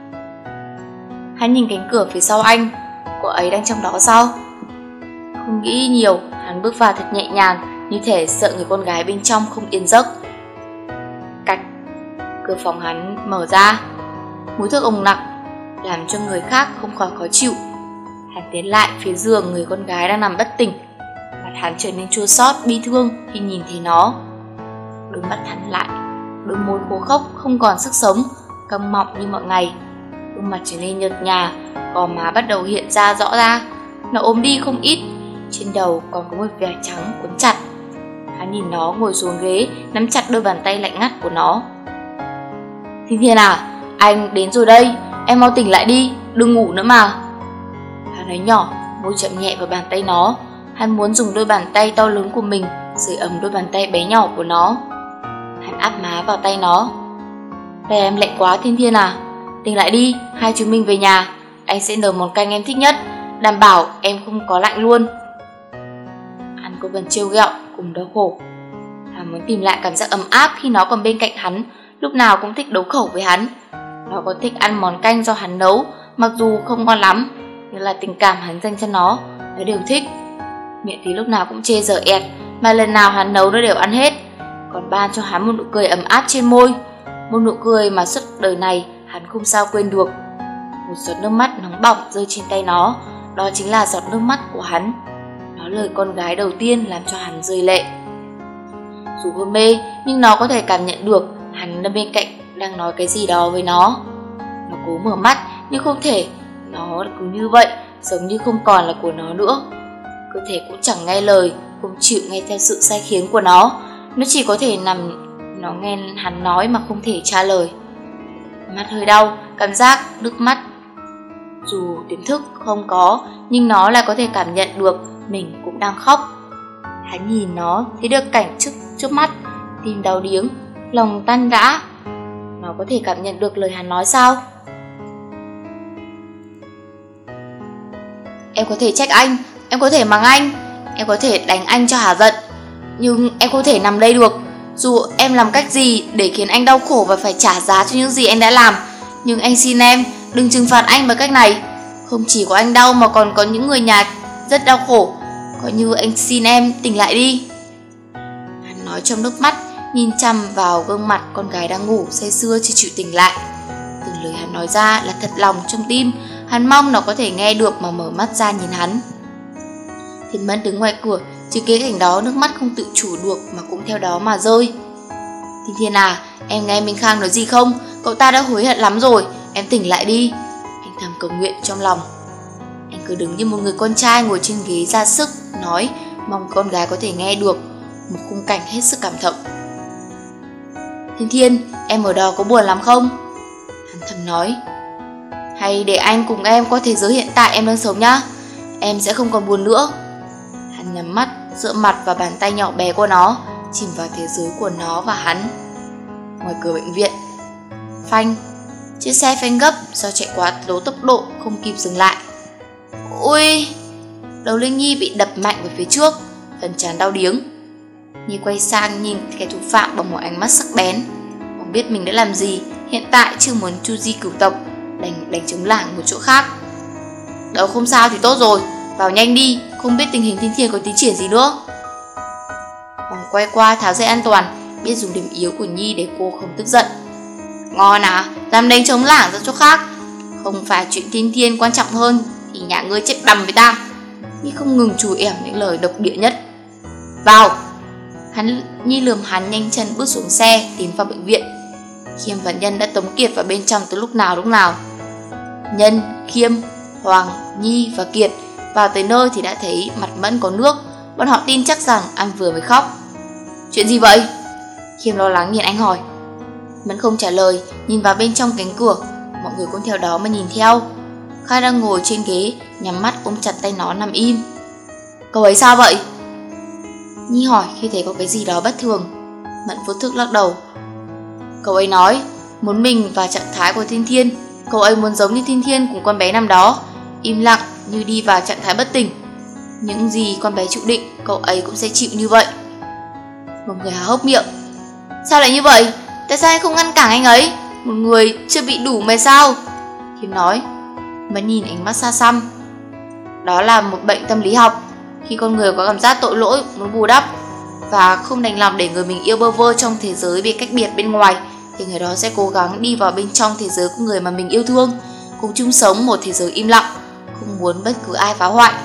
Hắn nhìn cánh cửa phía sau anh. Cô ấy đang trong đó sao? Không nghĩ nhiều, hắn bước vào thật nhẹ nhàng, như thể sợ người con gái bên trong không yên giấc. Cạch. Cửa phòng hắn mở ra. Mùi thuốc nồng nặc làm cho người khác không khỏi khó chịu. Hắn tiến lại phía giường người con gái đang nằm bất tỉnh. Mặt hắn trở nên chua xót, bi thương khi nhìn thấy nó. Đôi mắt hắn lại, đôi môi khô khốc không còn sức sống, căng mọng như mọi ngày. Gương mặt trở nên nhợt nhạt, gò má bắt đầu hiện ra rõ ra. Nó ốm đi không ít, trên đầu còn có một vải trắng quấn chặt. Hắn nhìn nó ngồi xuống ghế, nắm chặt đôi bàn tay lạnh ngắt của nó. Thiên Thiên à, anh đến rồi đây, em mau tỉnh lại đi, đừng ngủ nữa mà. Hắn nói nhỏ, môi chậm nhẹ vào bàn tay nó. Hắn muốn dùng đôi bàn tay to lớn của mình sưởi ấm đôi bàn tay bé nhỏ của nó. Hắn áp má vào tay nó. Tay em lạnh quá Thiên Thiên à, tỉnh lại đi, hai chúng mình về nhà. Anh sẽ nấu món canh em thích nhất, đảm bảo em không có lạnh luôn. Hắn có phần trêu ghẹo cùng đau khổ. Hắn muốn tìm lại cảm giác ấm áp khi nó còn bên cạnh hắn, lúc nào cũng thích đấu khẩu với hắn. Nó có thích ăn món canh do hắn nấu, mặc dù không ngon lắm, nhưng là tình cảm hắn dành cho nó, nó đều thích. Miệng thì lúc nào cũng chê dở ẹt, mà lần nào hắn nấu nó đều ăn hết, còn ban cho hắn một nụ cười ấm áp trên môi, một nụ cười mà suốt đời này hắn không sao quên được. Một giọt nước mắt nóng bỏng rơi trên tay nó, đó chính là giọt nước mắt của hắn. Nó lời con gái đầu tiên làm cho hắn rơi lệ. Dù hôn mê, nhưng nó có thể cảm nhận được hắn ở bên cạnh đang nói cái gì đó với nó. Nó cố mở mắt nhưng không thể, nó cứ như vậy, giống như không còn là của nó nữa. Cơ thể cũng chẳng nghe lời, không chịu nghe theo sự sai khiến của nó. Nó chỉ có thể nằm, nó nghe hắn nói mà không thể trả lời. Mắt hơi đau, cảm giác nước mắt. Dù tiềm thức không có, nhưng nó lại có thể cảm nhận được mình cũng đang khóc. Hắn nhìn nó, thấy được cảnh trước, trước mắt, tim đau điếng, lòng tan rã. Nó có thể cảm nhận được lời hắn nói sao? Em có thể trách anh, em có thể mắng anh, em có thể đánh anh cho hả giận, nhưng em không thể nằm đây được. Dù em làm cách gì để khiến anh đau khổ và phải trả giá cho những gì anh đã làm, nhưng anh xin em đừng trừng phạt anh bằng cách này. Không chỉ có anh đau mà còn có những người nhà rất đau khổ. Coi như anh xin em tỉnh lại đi. Hắn nói nói trong nước mắt, nhìn chăm vào gương mặt con gái đang ngủ say sưa chưa chịu tỉnh lại. Từng lời hắn nói ra là thật lòng trong tim, hắn mong nó có thể nghe được mà mở mắt ra nhìn hắn. Thiên Mẫn đứng ngoài cửa, chứng kiến cảnh đó, nước mắt không tự chủ được mà cũng theo đó mà rơi. Thiên Thiên à, em nghe Minh Khang nói gì không? Cậu ta đã hối hận lắm rồi, em tỉnh lại đi. Anh thầm cầu nguyện trong lòng. Anh cứ đứng như một người con trai ngồi trên ghế ra sức, nói, mong con gái có thể nghe được, một khung cảnh hết sức cảm động. Thiên Thiên, em ở đó có buồn lắm không? Hắn thầm nói. Hay để anh cùng em qua thế giới hiện tại em đang sống nhá, em sẽ không còn buồn nữa. Hắn nhắm mắt, dựa mặt vào bàn tay nhỏ bé của nó, chìm vào thế giới của nó và hắn. Ngoài cửa bệnh viện, phanh, chiếc xe phanh gấp do chạy quá lố tốc độ không kịp dừng lại. Ui! Đầu Linh Nhi bị đập mạnh về phía trước, phần trán đau điếng. Nhi quay sang nhìn kẻ thủ phạm bằng một ánh mắt sắc bén. Không biết mình đã làm gì, hiện tại chưa muốn chu di cửu tộc, đành đánh trống lảng một chỗ khác. Đâu không sao thì tốt rồi, vào nhanh đi, không biết tình hình Thiên Thiên có tiến triển gì nữa. Hoàng quay qua tháo dây an toàn, biết dùng điểm yếu của Nhi để cô không tức giận. Ngon à, dám đánh trống lảng ra chỗ khác. Không phải chuyện Thiên Thiên quan trọng hơn thì nhà ngươi chết đầm với ta. Nhi không ngừng chù ẻm những lời độc địa nhất. Vào! Hắn Nhi lườm hắn nhanh chân bước xuống xe tiến vào bệnh viện. Khiêm và Nhân đã tống Kiệt vào bên trong từ lúc nào lúc nào. Nhân, Khiêm, Hoàng, Nhi và Kiệt vào tới nơi thì đã thấy mặt Mẫn có nước. Bọn họ tin chắc rằng anh vừa mới khóc. Chuyện gì vậy? Khiêm lo lắng nhìn anh hỏi. Mẫn không trả lời, nhìn vào bên trong cánh cửa. Mọi người cũng theo đó mà nhìn theo. Khai đang ngồi trên ghế, nhắm mắt ôm chặt tay nó nằm im. Cậu ấy sao vậy? Nhi hỏi khi thấy có cái gì đó bất thường. Mẫn vô thức lắc đầu. Cậu ấy nói muốn mình vào trạng thái của Thiên Thiên. Cậu ấy muốn giống như Thiên Thiên cùng con bé năm đó, im lặng như đi vào trạng thái bất tỉnh. Những gì con bé chịu định, cậu ấy cũng sẽ chịu như vậy. Một người há hốc miệng. Sao lại như vậy? Tại sao anh không ngăn cản anh ấy? Một người chưa bị đủ mà sao? Khiêm nói. Mẫn nhìn ánh mắt xa xăm. Đó là một bệnh tâm lý học. Khi con người có cảm giác tội lỗi, muốn bù đắp và không đành lòng để người mình yêu bơ vơ trong thế giới bị cách biệt bên ngoài, thì người đó sẽ cố gắng đi vào bên trong thế giới của người mà mình yêu thương, cùng chung sống một thế giới im lặng, không muốn bất cứ ai phá hoại.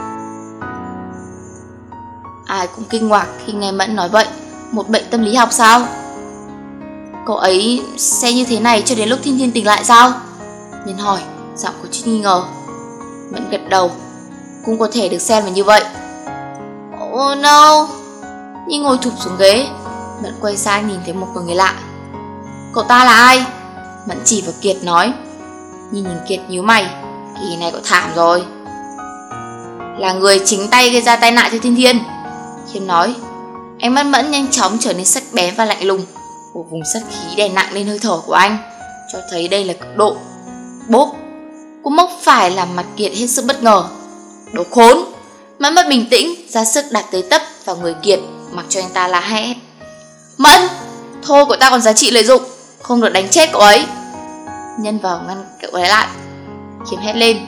Ai cũng kinh ngạc khi nghe Mẫn nói vậy. Một bệnh tâm lý học sao? Cậu ấy sẽ như thế này cho đến lúc Thiên Thiên tỉnh lại sao? Nhân hỏi, giọng có chút nghi ngờ. Mẫn gật đầu. Cũng có thể được xem là như vậy. Oh no! Nhi ngồi thụp xuống ghế. Mẫn quay sang nhìn thấy một người lạ. Cậu ta là ai? Mẫn chỉ vào Kiệt nói. Nhi nhìn Kiệt nhíu mày. Kỳ này cậu thảm rồi. Là người chính tay gây ra tai nạn cho Thiên Thiên. Khiêm nói. Ánh mắt Mẫn nhanh chóng trở nên sắc bén và lạnh lùng. Một vùng sát khí đè nặng lên hơi thở của anh, cho thấy đây là cực độ. Bốp! Cú mốc phải làm mặt Kiệt hết sức bất ngờ. Đồ khốn! Mẫn mất bình tĩnh, ra sức đặt tới tấp vào người Kiệt, mặc cho anh ta la hét. Mẫn! Thôi cậu ta còn giá trị lợi dụng, không được đánh chết cậu ấy. Nhân vào ngăn cậu ấy lại. Khiêm hét lên.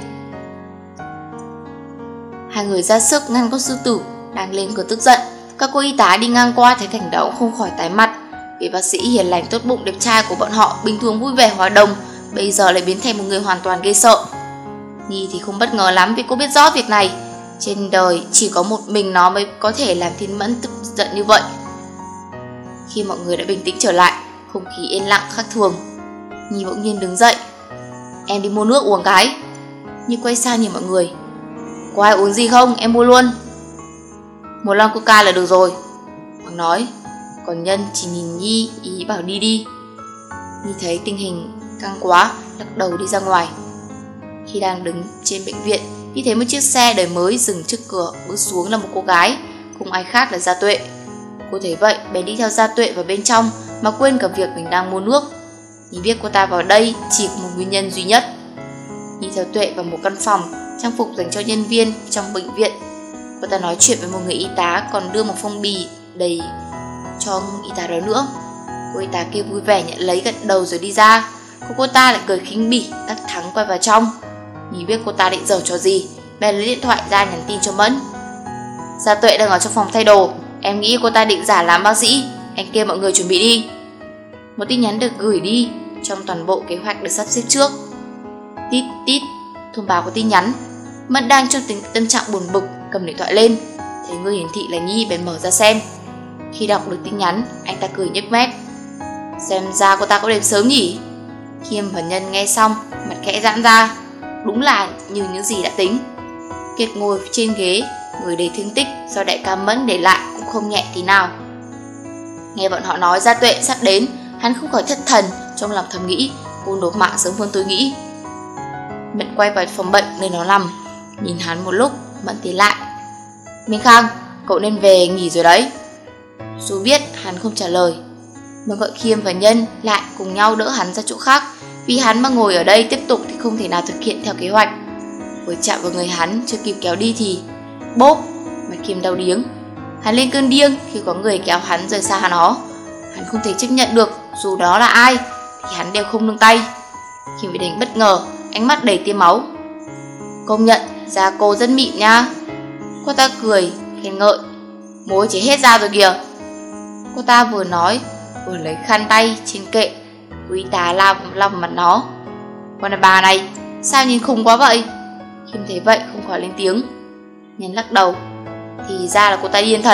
Hai người ra sức ngăn con sư tử đang lên cơn tức giận. Các cô y tá đi ngang qua thấy cảnh đó không khỏi tái mặt. Vị bác sĩ hiền lành tốt bụng đẹp trai của bọn họ bình thường vui vẻ hòa đồng, bây giờ lại biến thành một người hoàn toàn ghê sợ. Nhi thì không bất ngờ lắm vì cô biết rõ việc này. Trên đời chỉ có một mình nó mới có thể làm Thiên Mẫn tức giận như vậy. Khi mọi người đã bình tĩnh trở lại, không khí yên lặng khác thường. Nhi bỗng nhiên đứng dậy. Em đi mua nước uống cái. Nhi quay sang nhìn mọi người. Có ai uống gì không? Em mua luôn. Một lon coca là được rồi, Hoàng nói. Còn Nhân chỉ nhìn Nhi, ý bảo đi đi. Nhi thấy tình hình căng quá, lắc đầu đi ra ngoài. Khi đang đứng trên bệnh viện, Nhi thấy một chiếc xe đời mới dừng trước cửa. Bước xuống là một cô gái, không ai khác là Gia Tuệ. Cô thấy vậy, bèn đi theo Gia Tuệ vào bên trong, mà quên cả việc mình đang mua nước. Nhi biết cô ta vào đây chỉ có một nguyên nhân duy nhất. Nhi theo Tuệ vào một căn phòng, trang phục dành cho nhân viên trong bệnh viện. Cô ta nói chuyện với một người y tá, còn đưa một phong bì đầy cho y tá đó nữa. Cô y tá kia vui vẻ nhận lấy, gật đầu rồi đi ra. Cô cô ta lại cười khinh bỉ, đắc thắng quay vào trong. Nhi biết cô ta định giở trò gì, bèn lấy điện thoại ra nhắn tin cho Mẫn. Gia Tuệ đang ở trong phòng thay đồ, Em nghĩ cô ta định giả làm bác sĩ. Anh kêu mọi người chuẩn bị đi. Một tin nhắn được gửi đi trong toàn bộ kế hoạch được sắp xếp trước. Tít tít, thông báo của tin nhắn. Mẫn đang trong tình tâm trạng buồn bực, cầm điện thoại lên, thấy người hiển thị là Nhi bèn mở ra xem. Khi đọc được tin nhắn, anh ta cười nhếch mép. Xem ra cô ta có đến sớm nhỉ? Khiêm và Nhân nghe xong, mặt khẽ giãn ra. Đúng là như những gì đã tính. Kiệt ngồi trên ghế, người đầy thương tích do đại ca Mẫn để lại cũng không nhẹ tí nào. Nghe bọn họ nói Gia Tuệ sắp đến, hắn không khỏi thất thần, trong lòng thầm nghĩ cô nộp mạng sớm hơn tôi nghĩ. Mẫn quay vào phòng bệnh nơi nó nằm, nhìn hắn một lúc, Mẫn tiến lại. Minh Khang, cậu nên về nghỉ rồi đấy. Dù biết hắn không trả lời, Mẫn gọi Khiêm và Nhân lại cùng nhau đỡ hắn ra chỗ khác, vì hắn mà ngồi ở đây tiếp tục thì không thể nào thực hiện theo kế hoạch. Vừa chạm vào người hắn chưa kịp kéo đi thì bốp, mặt Khiêm đau điếng. Hắn lên cơn điên khi có người kéo hắn rời xa nó. Hắn không thể chấp nhận được, dù đó là ai thì hắn đều không nương tay. Khiêm bị đánh bất ngờ, ánh mắt đầy tia máu. Công nhận da cô rất mịn nha. Cô ta cười khen ngợi. Mối chỉ hết da rồi kìa. Cô ta vừa nói vừa lấy khăn tay trên kệ quý tá lao vào mặt nó. Con đàn bà này sao nhìn khùng quá vậy? Khiêm thấy vậy không khỏi lên tiếng. Nhân lắc đầu. Thì ra là cô ta điên thật.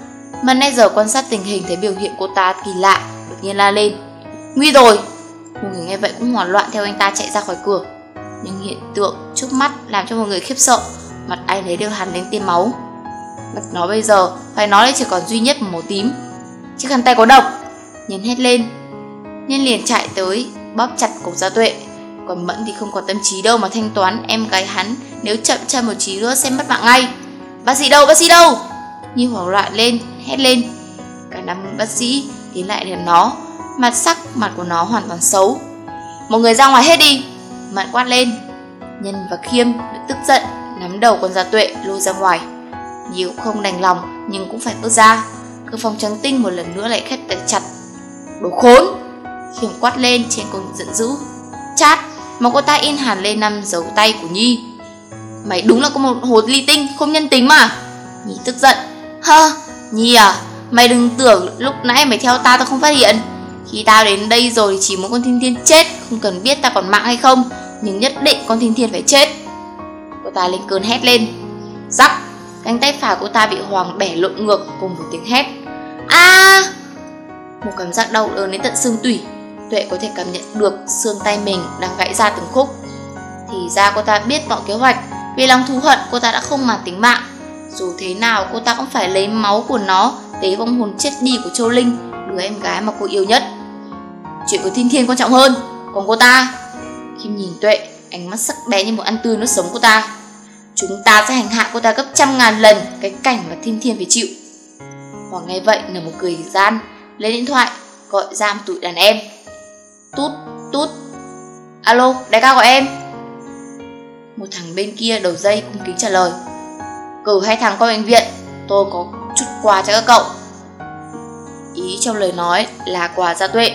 Mà nãy giờ quan sát tình hình thấy biểu hiện cô ta kỳ lạ, đột nhiên la lên. Nguy rồi! Một người nghe vậy cũng hoảng loạn theo anh ta chạy ra khỏi cửa. Nhưng hiện tượng trước mắt làm cho mọi người khiếp sợ. Mặt ai nấy đều hằn lên tia máu. Mặt nó bây giờ phải nói là chỉ còn duy nhất một màu tím. Chiếc khăn tay có độc! Nhân hét lên. Nhân liền chạy tới bóp chặt cổ Gia Tuệ. Còn Mẫn thì không có tâm trí đâu mà thanh toán em gái hắn, nếu chậm chân một trí nữa sẽ mất mạng ngay. Bác sĩ đâu, bác sĩ đâu? Nhi hoảng loạn lên, hét lên. Cả năm bác sĩ tiến lại đến nó, mặt sắc mặt của nó hoàn toàn xấu. Một người ra ngoài hết đi! Mẫn quát lên. Nhân và Khiêm tức giận nắm đầu con Gia Tuệ lôi ra ngoài. Nhi cũng không đành lòng nhưng cũng phải bước ra. Cửa phòng trắng tinh một lần nữa lại khép lại chặt. Đồ khốn! Khiêm quát lên trên cơn giận dữ. Chát! Mà cô ta in hẳn lên năm dấu tay của Nhi. Mày đúng là có một hồ ly tinh, không nhân tính mà. Nhi tức giận. Hơ, Nhi à, mày đừng tưởng lúc nãy mày theo tao tao không phát hiện. Khi tao đến đây rồi thì chỉ muốn con Thiên Thiên chết, không cần biết ta còn mạng hay không, nhưng nhất định con Thiên Thiên phải chết. Cô ta lên cơn hét lên. Rắc, cánh tay phải cô ta bị Hoàng bẻ lộn ngược cùng với tiếng hét. A! Một cảm giác đau đớn đến tận xương tủy. Tuệ có thể cảm nhận được xương tay mình đang gãy ra từng khúc. Thì ra cô ta biết mọi kế hoạch. Vì lòng thù hận cô ta đã không màng tính mạng. Dù thế nào cô ta cũng phải lấy máu của nó tế vong hồn chết đi của Châu Linh, đứa em gái mà cô yêu nhất. Chuyện của Thiên Thiên quan trọng hơn. Còn cô ta, khi nhìn Tuệ, ánh mắt sắc bén như một ăn tươi nuốt sống cô ta. Chúng ta sẽ hành hạ cô ta gấp trăm ngàn lần cái cảnh mà Thiên Thiên phải chịu. Hoàng nghe vậy nở một cười gian, lấy điện thoại gọi ra một tụi đàn em. Tút tút. Alo, đại ca gọi em. Một thằng bên kia đầu dây cung kính trả lời. Cử hai thằng qua bệnh viện, tôi có chút quà cho các cậu. Ý trong lời nói là quà Gia Tuệ.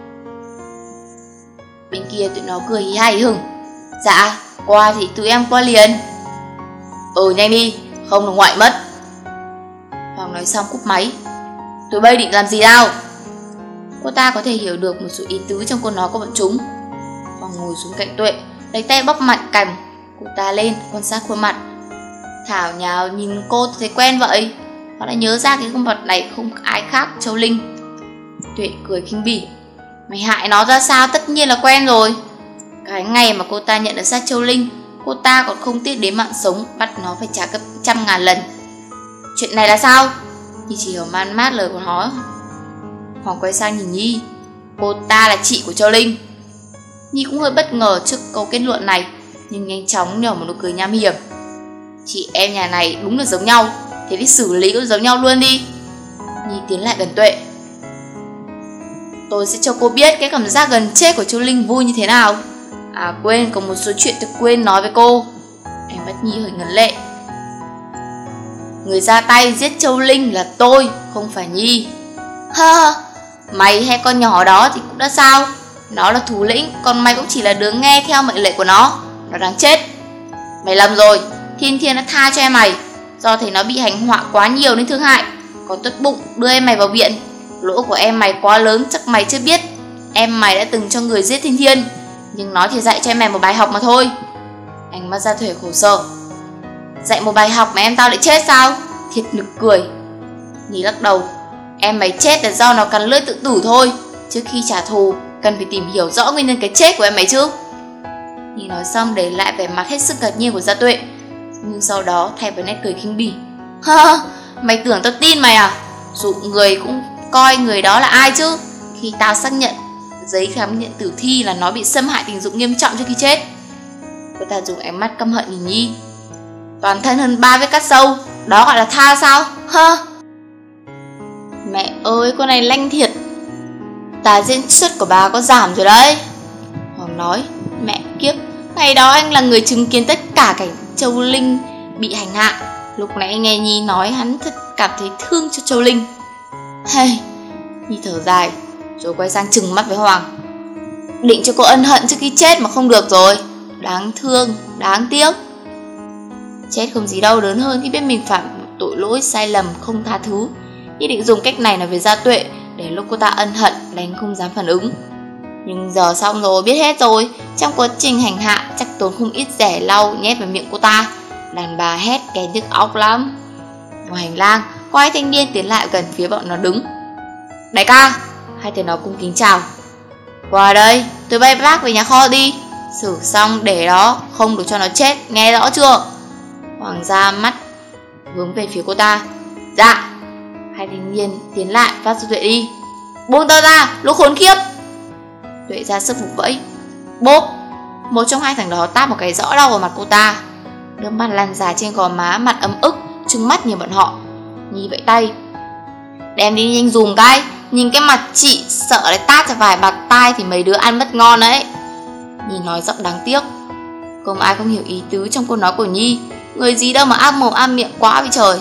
Bên kia tụi nó cười hí ha hí hửng. Dạ, quà thì tụi em qua liền. Ừ nhanh đi, không được ngoại mất. Hoàng nói xong cúp máy. Tụi bay định làm gì nào? Cô ta có thể hiểu được một số ý tứ trong câu nói của bọn chúng. Hoàng ngồi xuống cạnh Tuệ, lấy tay bóp mặt cằm cô ta lên, quan sát khuôn mặt. Thảo nhào nhìn cô thấy quen vậy. Họ đã nhớ ra cái khuôn mặt này không ai khác Châu Linh. Tuệ cười khinh bỉ. Mày hại nó ra sao, tất nhiên là quen rồi. Cái ngày mà cô ta nhận được xác Châu Linh, cô ta còn không tiếc đến mạng sống, bắt nó phải trả gấp trăm ngàn lần. Chuyện này là sao? Nhi chỉ hiểu man mát lời của nó. Hoàng quay sang nhìn Nhi. Cô ta là chị của Châu Linh. Nhi cũng hơi bất ngờ trước câu kết luận này, nhưng nhanh chóng nở một nụ cười nham hiểm. Chị em nhà này đúng là giống nhau, thế thì xử lý cũng giống nhau luôn đi. Nhi tiến lại gần Tuệ. Tôi sẽ cho cô biết cái cảm giác gần chết của Châu Linh vui như thế nào. À quên, có một số chuyện tôi quên nói với cô. Em bắt Nhi hơi ngấn lệ. Người ra tay giết Châu Linh là tôi, không phải Nhi. Ha, mày hay con nhỏ đó thì cũng đã sao. Nó là thủ lĩnh, còn mày cũng chỉ là đứa nghe theo mệnh lệnh của nó. Nó đáng chết. Mày lầm rồi, Thiên Thiên đã tha cho em mày, do thấy nó bị hành họa quá nhiều nên thương hại. có tốt bụng đưa em mày vào viện. Lỗi của em mày quá lớn, chắc mày chưa biết. Em mày đã từng cho người giết Thiên Thiên, nhưng nó chỉ dạy cho em mày một bài học mà thôi. Ánh mắt Gia Thuệ khổ sở. Dạy một bài học mà em tao lại chết sao? Thiệt nực cười. Nhi lắc đầu. Em mày chết là do nó cắn lưỡi tự tử thôi. Trước khi trả thù cần phải tìm hiểu rõ nguyên nhân cái chết của em mày chứ. Nhi nói xong để lại vẻ mặt hết sức ngạc nhiên của Gia Tuệ, nhưng sau đó thay vào nét cười khinh bỉ. Ha, mày tưởng tao tin mày à? Dụ người cũng coi người đó là ai chứ. Khi tao xác nhận giấy khám nghiệm tử thi là nó bị xâm hại tình dục nghiêm trọng trước khi chết. Cô ta dùng ánh mắt căm hận nhìn Nhi. Toàn thân hơn ba vết cắt sâu, đó gọi là tha sao? Hơ. Mẹ ơi, con này lanh thiệt. Tài diễn xuất của bà có giảm rồi đấy. Hoàng nói. Mẹ kiếp, ngày đó anh là người chứng kiến tất cả cảnh Châu Linh bị hành hạ. Lúc nãy nghe Nhi nói hắn thật cảm thấy thương cho Châu Linh. Hey, Nhi thở dài rồi quay sang trừng mắt với Hoàng. Định cho cô ân hận trước khi chết mà không được rồi. Đáng thương, đáng tiếc. Chết không gì đau đớn hơn khi biết mình phạm tội lỗi sai lầm không tha thứ. Nhi định dùng cách này nói với Gia Tuệ, để lúc cô ta ân hận đánh không dám phản ứng. Nhưng giờ xong rồi, biết hết rồi. Trong quá trình hành hạ chắc tốn không ít rẻ lau nhét vào miệng cô ta. Đàn bà hét kén nhức óc lắm. Ngoài hành lang, có hai thanh niên tiến lại gần phía bọn nó đứng. Đại ca, hai tên nó cung kính chào. Qua đây, tôi bay bác về nhà kho đi. Xử xong để đó, không được cho nó chết, nghe rõ chưa? Hoàng ra mắt hướng về phía cô ta. Dạ. Hai thanh niên tiến lại phát cho Tuệ đi. Buông tao ra, lũ khốn khiếp. Tuệ ra sức vùng vẫy. Bốp. Một trong hai thằng đó tát một cái rõ đau vào mặt cô ta. Nước mắt lăn dài trên gò má, mặt ấm ức, trừng mắt nhìn bọn họ. Nhi vẫy tay. Đem đi nhanh dùm cái. Nhìn cái mặt chị sợ lại tát cho vài bạt tai thì mấy đứa ăn mất ngon đấy. Nhi nói giọng đáng tiếc. Không ai không hiểu ý tứ trong câu nói của Nhi. Người gì đâu mà áp mồm áp miệng quá vậy trời.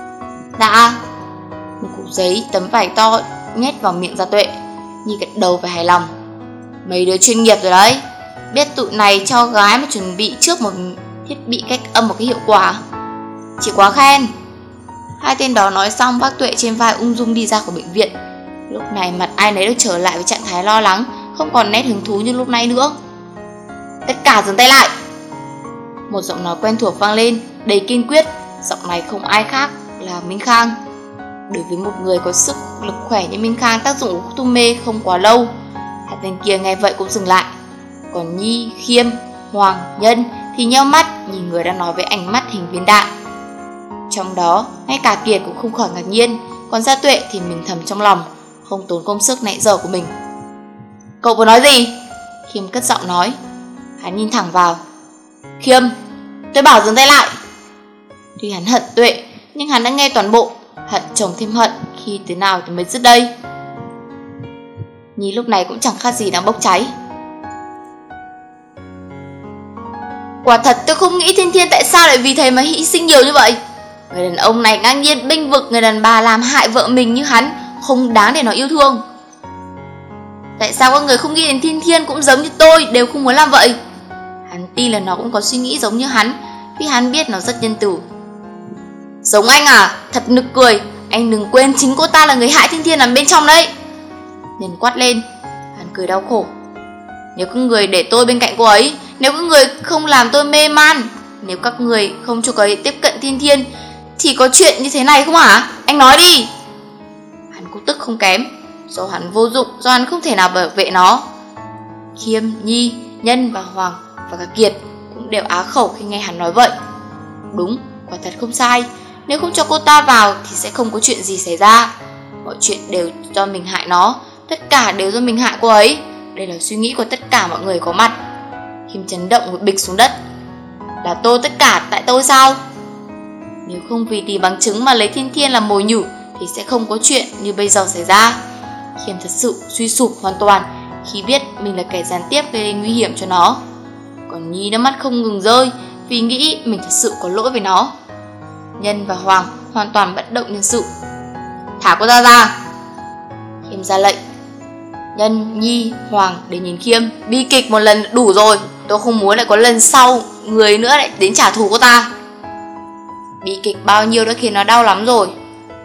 Đã. Một cục giấy tấm vải to nhét vào miệng Gia Tuệ. Nhi gật đầu và hài lòng. Mấy đứa chuyên nghiệp rồi đấy. Biết tụi này cho gái mà chuẩn bị trước một thiết bị cách âm một cái hiệu quả. Chỉ quá khen. Hai tên đó nói xong, bác Tuệ trên vai ung dung đi ra khỏi bệnh viện. Lúc này mặt ai nấy đều trở lại với trạng thái lo lắng, không còn nét hứng thú như lúc nãy nữa. Tất cả dừng tay lại. Một giọng nói quen thuộc vang lên, đầy kiên quyết. Giọng này không ai khác là Minh Khang. Đối với một người có sức lực khỏe như Minh Khang, tác dụng của thuốc mê không quá lâu. Hai tên kia nghe vậy cũng dừng lại. Còn Nhi, Khiêm, Hoàng, Nhân thì nheo mắt nhìn người đang nói với ánh mắt hình viên đạn. Trong đó, ngay cả Kiệt cũng không khỏi ngạc nhiên. Còn Gia Tuệ thì mình thầm trong lòng, không tốn công sức nãy giờ của mình. Cậu vừa nói gì? Khiêm cất giọng nói. Hắn nhìn thẳng vào. Khiêm, tôi bảo dừng tay lại. Tuy hắn hận Tuệ, nhưng hắn đã nghe toàn bộ. Hận chồng thêm hận, khi thế nào thì mới dứt đây. Nhi lúc này cũng chẳng khác gì đang bốc cháy. Quả thật tôi không nghĩ Thiên Thiên tại sao lại vì thầy mà hy sinh nhiều như vậy. Người đàn ông này ngang nhiên bênh vực người đàn bà làm hại vợ mình như hắn, không đáng để nó yêu thương. Tại sao các người không nghĩ đến Thiên Thiên cũng giống như tôi, đều không muốn làm vậy? Hắn tin là nó cũng có suy nghĩ giống như hắn, vì hắn biết nó rất nhân từ. Giống anh à? Thật nực cười. Anh đừng quên chính cô ta là người hại Thiên Thiên nằm bên trong đấy. Nhân quát lên. Hắn cười đau khổ. Nếu các người để tôi bên cạnh cô ấy, nếu các người không làm tôi mê man, nếu các người không cho cô ấy tiếp cận Thiên Thiên, thì có chuyện như thế này không hả? Anh nói đi. Hắn cũng tức không kém. Do hắn vô dụng, do hắn không thể nào bảo vệ nó. Khiêm, Nhi, Nhân và Hoàng và cả Kiệt cũng đều á khẩu khi nghe hắn nói vậy. Đúng, quả thật không sai. Nếu không cho cô ta vào thì sẽ không có chuyện gì xảy ra. Mọi chuyện đều do mình hại nó. Tất cả đều do mình hại cô ấy. Đây là suy nghĩ của tất cả mọi người có mặt. Khiêm chấn động một bịch xuống đất. Là tôi tất cả tại tôi sao? Nếu không vì tìm bằng chứng mà lấy Thiên Thiên làm mồi nhử thì sẽ không có chuyện như bây giờ xảy ra. Khiêm thật sự suy sụp hoàn toàn khi biết mình là kẻ gián tiếp gây nguy hiểm cho nó. Còn Nhi nước mắt không ngừng rơi vì nghĩ mình thật sự có lỗi với nó. Nhân và Hoàng hoàn toàn bất động nhân sự. Thả cô ta ra. Khiêm ra lệnh. Nhân, Nhi, Hoàng để nhìn Khiêm. Bi kịch một lần đủ rồi. Tôi không muốn lại có lần sau người nữa lại đến trả thù cô ta. Bi kịch bao nhiêu đã khiến nó đau lắm rồi.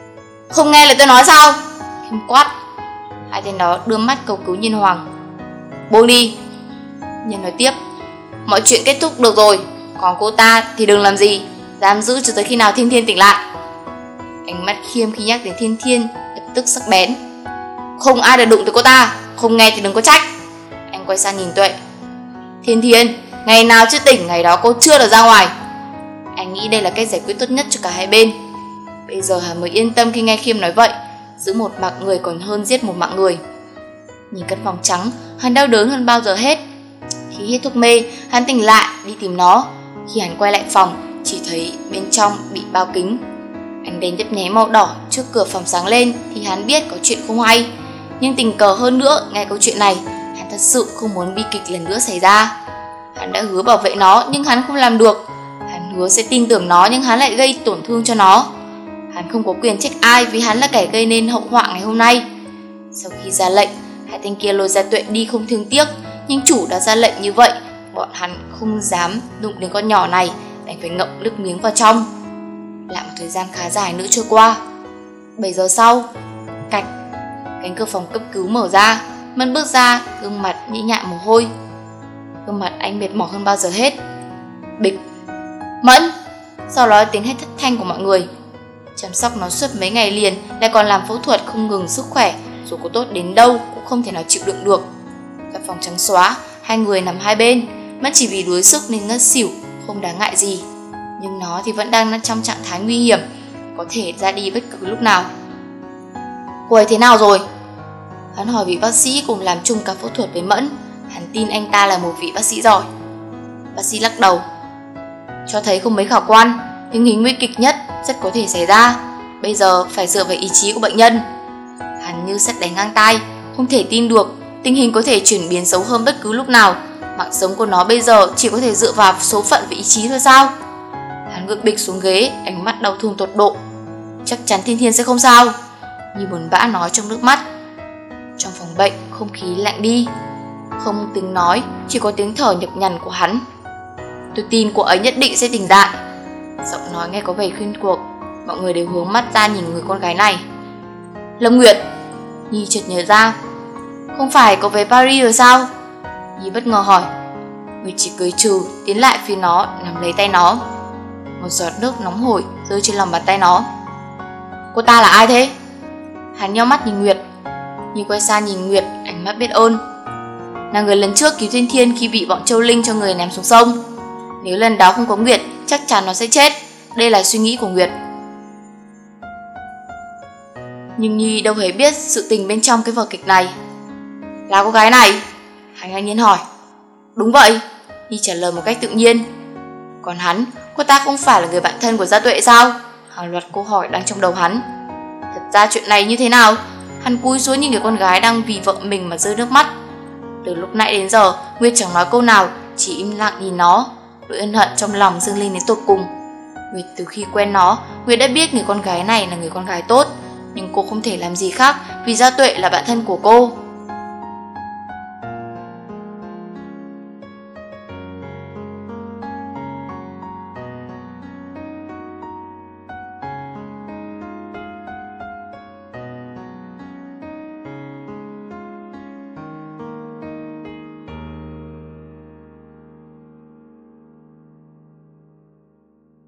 Không nghe lời tôi nói sao? Khiêm quát. Hai tên đó đưa mắt cầu cứu Nhiên Hoàng. Buông đi. Nhiên nói tiếp. Mọi chuyện kết thúc được rồi, còn cô ta thì đừng làm gì, giam giữ cho tới khi nào Thiên Thiên tỉnh lại. Ánh mắt Khiêm khi nhắc đến Thiên Thiên lập tức sắc bén. Không ai được đụng tới cô ta, không nghe thì đừng có trách. Anh quay sang nhìn Tuệ. Thiên Thiên, ngày nào chưa tỉnh ngày đó cô chưa được ra ngoài. Anh nghĩ đây là cách giải quyết tốt nhất cho cả hai bên. Bây giờ hắn mới yên tâm khi nghe Khiêm nói vậy, giữ một mạng người còn hơn giết một mạng người. Nhìn căn phòng trắng, hắn đau đớn hơn bao giờ hết. Khi hết thuốc mê, hắn tỉnh lại đi tìm nó. Khi hắn quay lại phòng, chỉ thấy bên trong bị bao kính. Ánh đèn nhấp nháy màu đỏ trước cửa phòng sáng lên thì hắn biết có chuyện không hay. Nhưng tình cờ hơn nữa, nghe câu chuyện này, hắn thật sự không muốn bi kịch lần nữa xảy ra. Hắn đã hứa bảo vệ nó nhưng hắn không làm được. Hắn hứa sẽ tin tưởng nó nhưng hắn lại gây tổn thương cho nó. Hắn không có quyền trách ai vì hắn là kẻ gây nên hậu họa ngày hôm nay. Sau khi ra lệnh, hai tên kia lôi ra Tuệ đi không thương tiếc. Nhưng chủ đã ra lệnh như vậy, bọn hắn không dám đụng đến con nhỏ này, đành phải ngậm nước miếng vào trong. Lại một thời gian khá dài nữa trôi qua. Bảy giờ sau, cạch, cánh cửa phòng cấp cứu mở ra. Mẫn bước ra, gương mặt nhĩ nhại mồ hôi. Gương mặt anh mệt mỏi hơn bao giờ hết. Bịch. Mẫn. Sau đó tiếng hét thất thanh của mọi người. Chăm sóc nó suốt mấy ngày liền, lại còn làm phẫu thuật không ngừng, sức khỏe dù có tốt đến đâu cũng không thể nào chịu đựng được. Căn phòng trắng xóa, hai người nằm hai bên. Mẫn chỉ vì đuối sức nên ngất xỉu, không đáng ngại gì. Nhưng nó thì vẫn đang trong trạng thái nguy hiểm, có thể ra đi bất cứ lúc nào. Cô ấy thế nào rồi? Hắn hỏi vị bác sĩ cùng làm chung cả phẫu thuật với Mẫn. Hắn tin anh ta là một vị bác sĩ giỏi. Bác sĩ lắc đầu. Cho thấy không mấy khả quan, tình hình nguy kịch nhất rất có thể xảy ra. Bây giờ phải dựa vào ý chí của bệnh nhân. Hắn như sét đánh ngang tai, không thể tin được tình hình có thể chuyển biến xấu hơn bất cứ lúc nào. Mạng sống của nó bây giờ chỉ có thể dựa vào số phận và ý chí thôi sao? Hắn gục bịch xuống ghế, ánh mắt đau thương tột độ. Chắc chắn Thiên Thiên sẽ không sao, Nhi buồn bã nói trong nước mắt. Trong phòng bệnh, không khí lạnh đi. Không tiếng nói, chỉ có tiếng thở nhọc nhằn của hắn. Tôi tin cô ấy nhất định sẽ tỉnh dậy. Giọng nói nghe có vẻ khuyên cuộc. Mọi người đều hướng mắt ra nhìn người con gái này. Lâm Nguyệt. Nhi chợt nhớ ra. Không phải có về Paris rồi sao? Nhi bất ngờ hỏi. Nguyệt chỉ cười trừ, tiến lại phía nó, nắm lấy tay nó. Một giọt nước nóng hổi rơi trên lòng bàn tay nó. Cô ta là ai thế? Hắn nheo mắt nhìn Nguyệt. Nhi quay sang nhìn Nguyệt, ánh mắt biết ơn. Là người lần trước cứu Thiên Thiên khi bị bọn Châu Linh cho người ném xuống sông. Nếu lần đó không có Nguyệt, chắc chắn nó sẽ chết. Đây là suy nghĩ của Nguyệt. Nhưng Nhi đâu hề biết sự tình bên trong cái vở kịch này. Là cô gái này? Hắn ngang nhiên hỏi. Đúng vậy, Nhi trả lời một cách tự nhiên. Còn hắn, cô ta không phải là người bạn thân của Gia Tuệ sao? Hàng loạt câu hỏi đang trong đầu hắn. Thật ra chuyện này như thế nào? Hắn cúi xuống như người con gái đang vì vợ mình mà rơi nước mắt. Từ lúc nãy đến giờ, Nguyệt chẳng nói câu nào, chỉ im lặng nhìn nó. Nỗi ân hận trong lòng dâng lên đến tột cùng. Nguyệt từ khi quen nó, Nguyệt đã biết người con gái này là người con gái tốt. Nhưng cô không thể làm gì khác vì Gia Tuệ là bạn thân của cô.